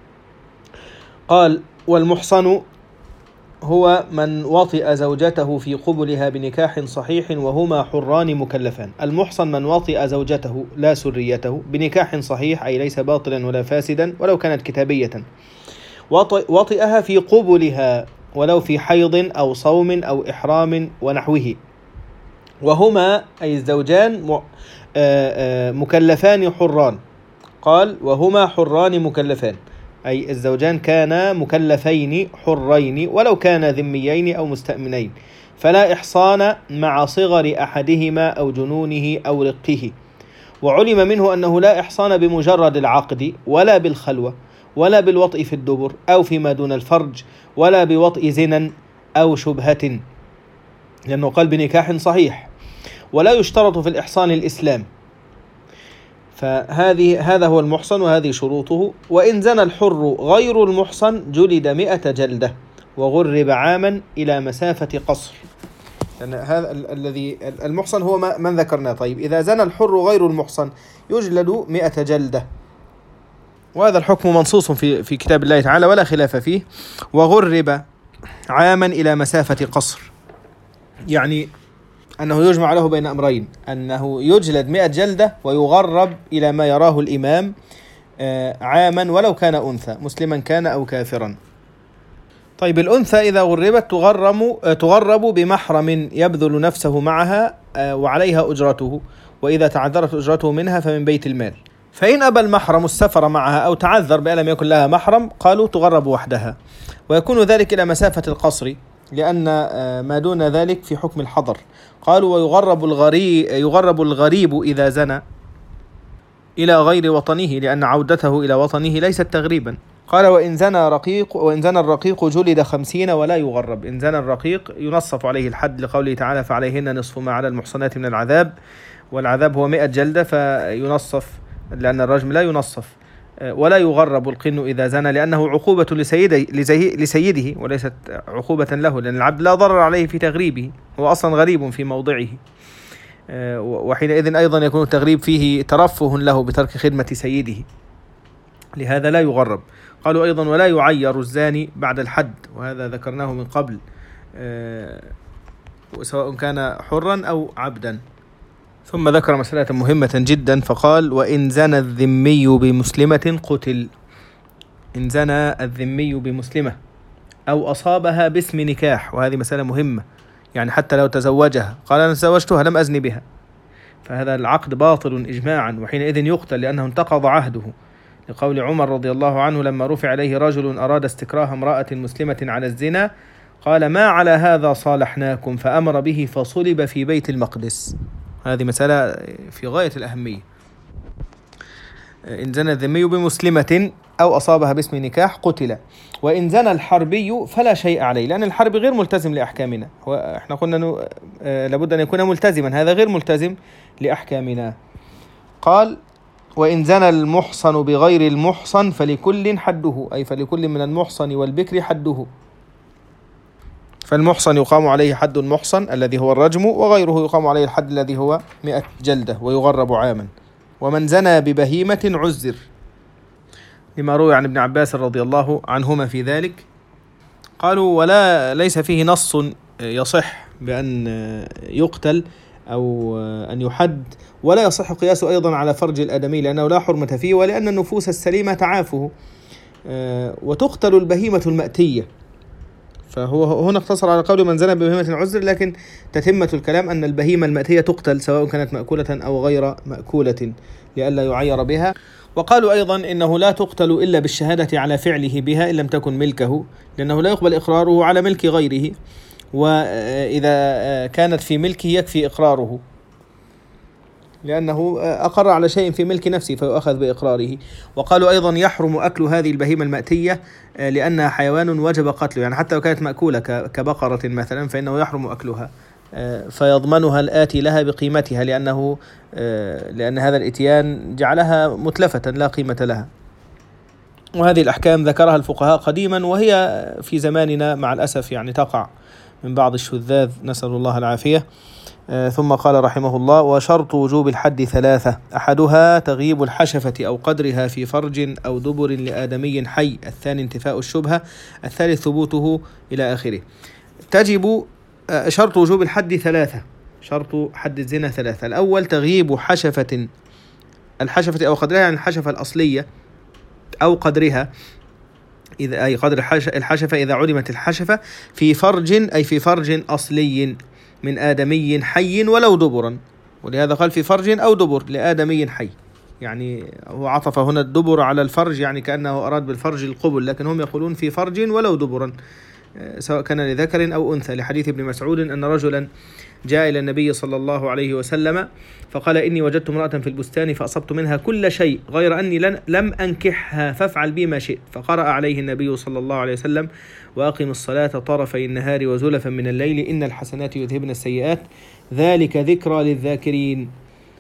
قال: والمحصن هو من وطئ زوجته في قبلها بنكاح صحيح وهما حران مكلفان. المحصن من وطئ زوجته لا سريته بنكاح صحيح، أي ليس باطلا ولا فاسدا ولو كانت كتابية، وطئها في قبلها ولو في حيض أو صوم أو إحرام ونحوه، وهما أي الزوجان مكلفان حران. قال: وهما حران مكلفان، أي الزوجان كانا مكلفين حرين ولو كان ذميين أو مستأمنين، فلا إحصان مع صغر أحدهما أو جنونه أو رقه. وعلم منه أنه لا إحصان بمجرد العقد، ولا بالخلوة، ولا بالوطء في الدبر أو فيما دون الفرج، ولا بوطء زنا أو شبهة، لأنه قال بنكاح صحيح. ولا يشترط في الإحصان الإسلام، فهذه هذا هو المحصن وهذه شروطه. وإن زنى الحر غير المحصن جلد مئة جلدة وغرب عاما إلى مسافة قصر. لأن هذا الذي المحصن هو من ذكرناه. طيب، إذا زنى الحر غير المحصن يجلد مئة جلدة، وهذا الحكم منصوص في في كتاب الله تعالى ولا خلاف فيه. وغرب عاما إلى مسافة قصر، يعني أنه يجمع له بين أمرين: أنه يجلد مئة جلدة ويغرب إلى ما يراه الإمام عاما ولو كان أنثى، مسلما كان أو كافرا. طيب، الأنثى إذا غربت تغرم تغرب بمحرم يبذل نفسه معها وعليها أجرته، وإذا تعذرت أجرته منها فمن بيت المال. فإن أبى المحرم السفر معها أو تعذر بأن لم يكن لها محرم قالوا تغرب وحدها، ويكون ذلك إلى مسافة القصر، لأن ما دون ذلك في حكم الحضر. قالوا: ويغرب الغريب يغرب الغريب إذا زنى إلى غير وطنه، لأن عودته إلى وطنه ليست تغريبا. قال: وإن زنى رقيق وإن زنى الرقيق جلد خمسين ولا يغرب. إن زنى الرقيق ينصف عليه الحد، لقوله تعالى: فعليهن نصف ما على المحصنات من العذاب. والعذاب هو مئة جلدة فينصف، لأن الرجم لا ينصف. ولا يغرب القن إذا زنى لأنه عقوبة لسيده وليست عقوبة له، لأن العبد لا ضرر عليه في تغريبه، هو أصلا غريب في موضعه، وحينئذ أيضا يكون التغريب فيه ترفه له بترك خدمة سيده، لهذا لا يغرب. قالوا أيضا ولا يعير الزاني بعد الحد، وهذا ذكرناه من قبل، سواء كان حرا أو عبدا. ثم ذكر مسألة مهمة جدا فقال وإن زنى الذمي بمسلمة قتل. إن زنى الذمي بمسلمة أو أصابها باسم نكاح، وهذه مسألة مهمة، يعني حتى لو تزوجها قال أنا تزوجتها لم أزني بها، فهذا العقد باطل إجماعا، وحينئذ يقتل لأنه انتقض عهده، لقول عمر رضي الله عنه لما رفع عليه رجل أراد استكراه امرأة مسلمة على الزنا قال ما على هذا صالحناكم، فأمر به فصلب في بيت المقدس. هذه مسألة في غاية الأهمية. إن زنى الذمي بمسلمة أو أصابها باسم نكاح قتل. وإن زنى الحربي فلا شيء عليه، لأن الحرب غير ملتزم لأحكامنا، وإحنا قلنا أنه لابد أن يكون ملتزما، هذا غير ملتزم لأحكامنا. قال وإن زنى المحصن بغير المحصن فلكل حده، أي فلكل من المحصن والبكر حده، فالمحصن يقام عليه حد المحصن الذي هو الرجم، وغيره يقام عليه الحد الذي هو مئة جلدة ويغرب عاما. ومن زنى ببهيمة عزر، لما روي عن ابن عباس رضي الله عنهما في ذلك. قالوا ولا ليس فيه نص يصح بأن يقتل أو أن يحد، ولا يصح قياسه أيضا على فرج الآدمي لأنه لا حرمة فيه، ولأن النفوس السليمة تعافه، وتقتل البهيمة المأتية. فهو هنا اقتصر على قول من زنى ببهيمة عزر، لكن تتمة الكلام أن البهيمة المأتية تقتل سواء كانت مأكولة أو غير مأكولة لئلا يعير بها. وقالوا أيضا إنه لا تقتل إلا بالشهادة على فعله بها إن لم تكن ملكه، لأنه لا يقبل إقراره على ملك غيره، وإذا كانت في ملكه يكفي إقراره، لأنه أقر على شيء في ملك نفسه فيؤخذ بإقراره. وقالوا أيضا يحرم أكل هذه البهيمة المأتية لأنها حيوان وجب قتله، يعني حتى لو كانت مأكولة كبقرة مثلا فإنه يحرم أكلها، فيضمنها الآتي لها بقيمتها، لأنه لأن هذا الإتيان جعلها متلفة لا قيمة لها. وهذه الأحكام ذكرها الفقهاء قديما، وهي في زماننا مع الأسف يعني تقع من بعض الشذاذ، نسأل الله العافية. ثم قال رحمه الله وشرط وجوب الحد ثلاثة، أحدها تغييب الحشفة أو قدرها في فرج أو دبر لآدمي حي، الثاني انتفاء الشبهة، الثالث ثبوته إلى آخره. تجب شرط وجوب الحد ثلاثة، شرط حد الزنا ثلاثة. الأول تغييب حشفة، الحشفة أو قدرها يعني الحشفة الأصلية أو قدرها، إذا أي قدر الحشفة إذا علمت الحشفة في فرج أي في فرج أصلي من آدمي حي ولو دبرا، ولهذا قال في فرج أو دبر لآدمي حي، يعني هو عطف هنا الدبر على الفرج، يعني كأنه أراد بالفرج القبل، لكن هم يقولون في فرج ولو دبرا سواء كان لذكر أو أنثى، لحديث ابن مسعود أن رجلا جاء إلى النبي صلى الله عليه وسلم فقال إني وجدت امرأة في البستان فأصبت منها كل شيء غير أني لم أنكحها فافعل بي ما شئت، فقرأ عليه النبي صلى الله عليه وسلم وأقم الصلاة طرفي النهار وزلفا من الليل إن الحسنات يذهبن السيئات ذلك ذكرى للذاكرين.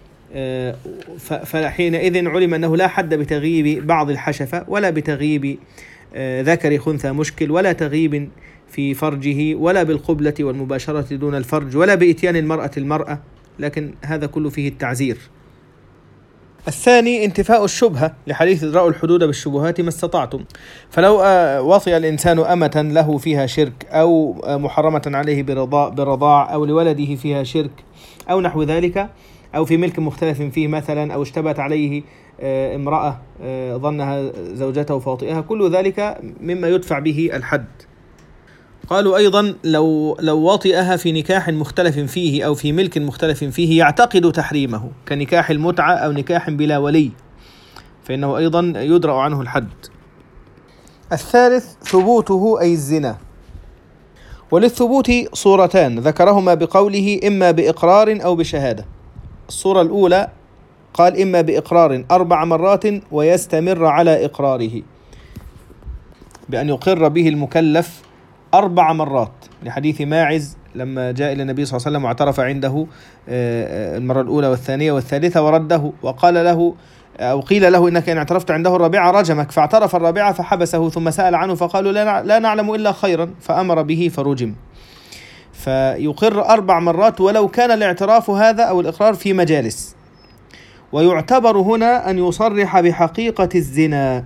فحينئذ علم أنه لا حد بتغييب بعض الحشفة ولا بتغييب ذكر خنثى مشكل ولا تغييب في فرجه ولا بالقبلة والمباشرة دون الفرج ولا بإتيان المرأة المرأة، لكن هذا كله فيه التعزير. الثاني انتفاء الشبهة لحديث ادرأوا الحدود بالشبهات ما استطعتم، فلو وطئ الإنسان أمة له فيها شرك أو محرمة عليه برضاع, برضاع أو لولده فيها شرك أو نحو ذلك، أو في ملك مختلف فيه مثلا، أو اشتبهت عليه امرأة ظنها زوجته فوطئها، كل ذلك مما يدفع به الحد. قالوا أيضا لو لو وطئها في نكاح مختلف فيه أو في ملك مختلف فيه يعتقد تحريمه كنكاح المتعة أو نكاح بلا ولي، فإنه أيضا يدرأ عنه الحد. الثالث ثبوته أي الزنا، وللثبوت صورتان ذكرهما بقوله إما بإقرار أو بشهادة. الصورة الأولى قال إما بإقرار أربع مرات ويستمر على إقراره، بأن يقر به المكلف أربع مرات، لحديث ماعز لما جاء إلى النبي صلى الله عليه وسلم واعترف عنده المرة الأولى والثانية والثالثة ورده، وقال له أو قيل له إنك إن اعترفت عنده الرابعة رجمك، فاعترف الرابعة فحبسه، ثم سأل عنه فقالوا لا نعلم إلا خيرا، فأمر به فرجم. فيقر أربع مرات ولو كان الاعتراف هذا أو الإقرار في مجالس. ويعتبر هنا أن يصرح بحقيقة الزنا،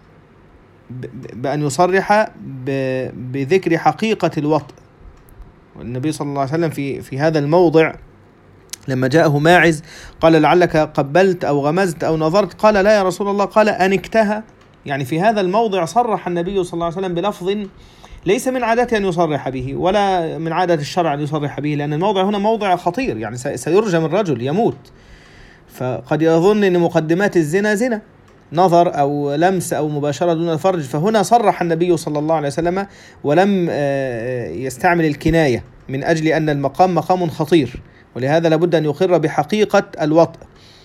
بأن يصرح بذكر حقيقة الوطء. والنبي صلى الله عليه وسلم في في هذا الموضع لما جاءه ماعز قال لعلك قبلت أو غمزت أو نظرت، قال لا يا رسول الله، قال أنكتها. يعني في هذا الموضع صرح النبي صلى الله عليه وسلم بلفظ ليس من عادته أن يصرح به ولا من عادة الشرع أن يصرح به، لأن الموضع هنا موضع خطير، يعني سيرجم الرجل يموت، فقد يظن أن مقدمات الزنا زنا، نظر أو لمس أو مباشرة دون الفرج. فهنا صرح النبي صلى الله عليه وسلم ولم يستعمل الكناية من أجل أن المقام مقام خطير، ولهذا لابد أن يقر بحقيقة الوطء.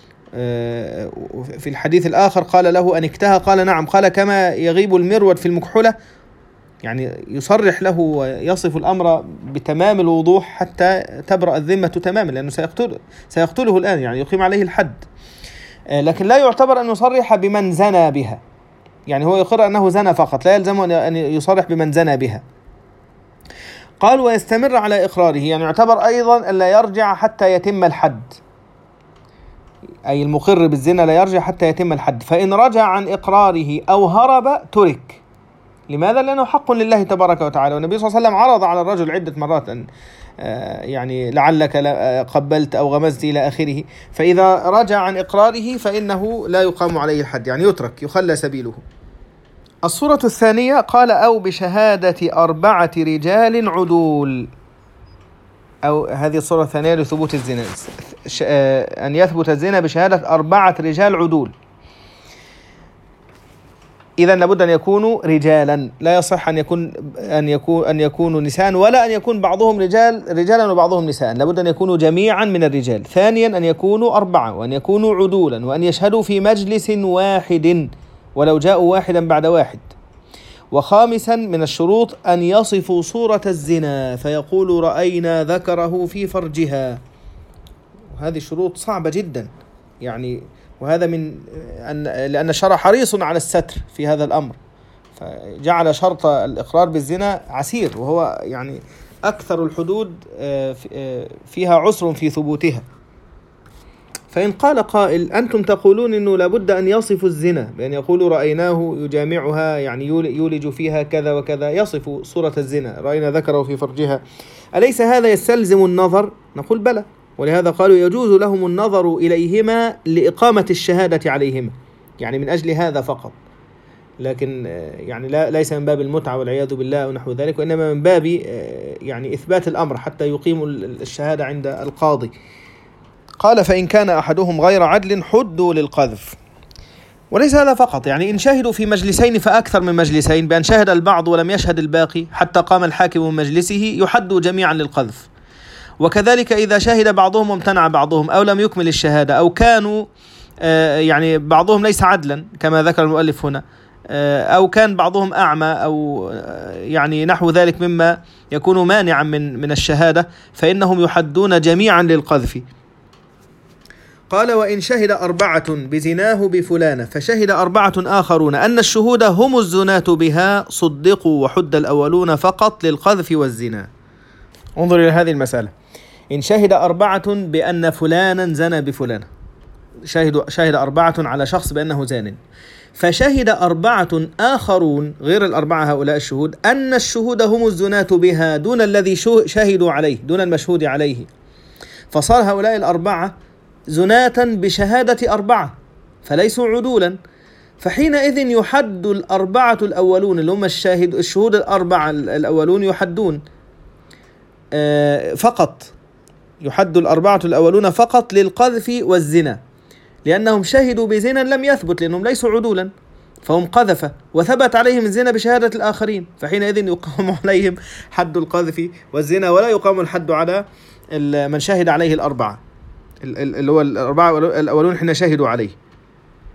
في الحديث الآخر قال له أنكتها، قال نعم، قال كما يغيب المرود في المكحلة، يعني يصرح له ويصف الأمر بتمام الوضوح حتى تبرأ الذمة تماما، لأنه سيقتل سيقتله الآن، يعني يقيم عليه الحد. لكن لا يعتبر أن يصرح بمن زنى بها، يعني هو يقر أنه زنى فقط، لا يلزم أن يصرح بمن زنى بها. قال ويستمر على إقراره، يعني يعتبر أيضا أن لا يرجع حتى يتم الحد، أي المقر بالزنا لا يرجع حتى يتم الحد. فإن رجع عن إقراره أو هرب ترك. لماذا؟ لأنه حق لله تبارك وتعالى، والنبي صلى الله عليه وسلم عرض على الرجل عدة مرات أن يعني لعلك قبلت أو غمزت إلى آخره. فإذا رجع عن إقراره فإنه لا يقام عليه الحد، يعني يترك يخلى سبيله. الصورة الثانية قال أو بشهادة أربعة رجال عدول، أو هذه الصورة الثانية لثبوت الزنا، أن يثبت الزنا بشهادة أربعة رجال عدول. إذن لابد أن يكونوا رجالا، لا يصح أن يكون أن يكون أن يكونوا نساء، ولا أن يكون بعضهم رجال رجالا وبعضهم نساء، لابد أن يكونوا جميعا من الرجال. ثانيا أن يكونوا أربعة، وأن يكونوا عدولا، وأن يشهدوا في مجلس واحد ولو جاءوا واحدا بعد واحد. وخامسا من الشروط أن يصفوا صورة الزنا فيقول رأينا ذكره في فرجها. وهذه شروط صعبة جدا، يعني وهذا من أن لأن الشرع حريص على الستر في هذا الأمر، فجعل شرط الإقرار بالزنا عسير، وهو يعني أكثر الحدود فيها عسر في ثبوتها. فإن قال قائل أنتم تقولون أنه لابد أن يصفوا الزنا بأن يقولوا رأيناه يجامعها، يعني يولج فيها كذا وكذا، يصفوا صورة الزنا، رأينا ذكره في فرجها، أليس هذا يستلزم النظر؟ نقول بلى، ولهذا قالوا يجوز لهم النظر إليهما لإقامة الشهادة عليهما، يعني من أجل هذا فقط، لكن يعني لا ليس من باب المتعة والعياذ بالله ونحو ذلك، وإنما من باب يعني إثبات الأمر حتى يقيموا الشهادة عند القاضي. قال فإن كان أحدهم غير عدل حدوا للقذف. وليس هذا فقط، يعني إن شهدوا في مجلسين فأكثر من مجلسين، بأن شهد البعض ولم يشهد الباقي حتى قام الحاكم من مجلسه، يحدوا جميعا للقذف. وكذلك إذا شهد بعضهم وامتنع بعضهم أو لم يكمل الشهادة، أو كانوا يعني بعضهم ليس عدلا كما ذكر المؤلف هنا، أو كان بعضهم أعمى أو يعني نحو ذلك مما يكون مانعا من من الشهادة، فإنهم يحدون جميعا للقذف. قال وإن شهد أربعة بزناه بفلانة فشهد أربعة آخرون أن الشهود هم الزناة بها صدقوا وحد الأولون فقط للقذف والزنا. انظر إلى هذه المسألة، إن شهد أربعة بأن فلانا زنى بفلانة، شهد شهد أربعة على شخص بأنه زان، فشهد أربعة آخرون غير الأربعة هؤلاء الشهود أن الشهود هم الزناة بها دون الذي شهدوا عليه، دون المشهود عليه، فصار هؤلاء الأربعة زناة بشهادة أربعة فليسوا عدولا، فحينئذ يحد الأربعة الأولون اللي هم الشاهد الشهود الأربعة الأولون يحدون فقط، يحد الأربعة الأولون فقط للقذف والزنا، لأنهم شهدوا بزنا لم يثبت لأنهم ليسوا عدولا، فهم قذف وثبت عليهم الزنا بشهادة الآخرين، فحينئذ يقام عليهم حد القذف والزنا، ولا يقام الحد على من شهد عليه الأربعة اللي هو الأربعة الأولون حين شهدوا عليه.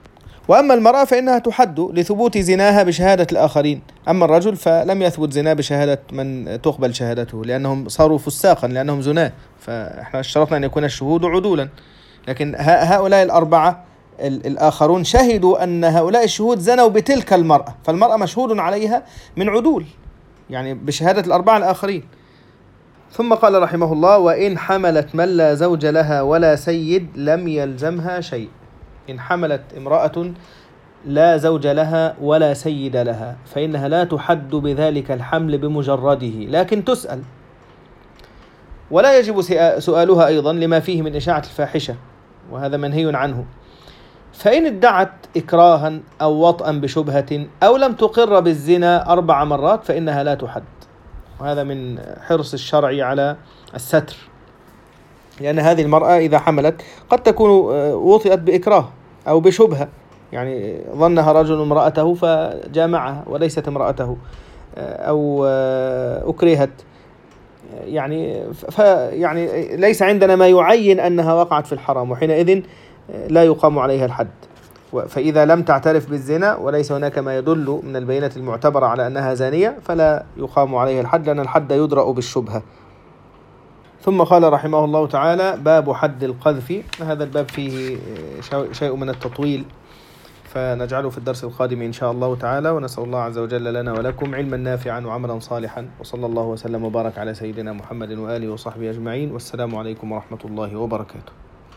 وأما المرأة فإنها تحد لثبوت زناها بشهادة الآخرين، أما الرجل فلم يثبت زناه بشهادة من تقبل شهادته، لأنهم صاروا فساقا، لأنهم زناه، فإحنا اشترطنا أن يكون الشهود عدولا. لكن هؤلاء الأربعة الآخرون شهدوا أن هؤلاء الشهود زنوا بتلك المرأة، فالمرأة مشهود عليها من عدول، يعني بشهادة الأربعة الآخرين. ثم قال رحمه الله: وإن حملت من لا زوج لها ولا سيد لم يلزمها شيء. إن حملت امرأة لا زوج لها ولا سيد لها فإنها لا تحد بذلك الحمل بمجرده، لكن تسأل، ولا يجب سؤالها أيضا لما فيه من إشاعة الفاحشة، وهذا منهي عنه. فإن ادعت إكراها أو وطئا بشبهة أو لم تقر بالزنا أربع مرات فإنها لا تحد، وهذا من حرص الشرع على الستر، لأن هذه المرأة إذا حملت قد تكون وطئت بإكراه أو بشبهة، يعني ظنها رجل امرأته فجامعها وليست امرأته، أو أكرهت، يعني يعني ليس عندنا ما يعين أنها وقعت في الحرام، وحينئذ لا يقام عليها الحد. فإذا لم تعترف بالزنا وليس هناك ما يدل من البينة المعتبرة على أنها زانية فلا يقام عليها الحد، لأن الحد يدرأ بالشبهة. ثم قال رحمه الله تعالى: باب حد القذف. هذا الباب فيه شيء من التطويل، فنجعله في الدرس القادم إن شاء الله تعالى، ونسأل الله عز وجل لنا ولكم علما نافعا وعملا صالحا، وصلى الله وسلم وبارك على سيدنا محمد وآله وصحبه أجمعين، والسلام عليكم ورحمة الله وبركاته.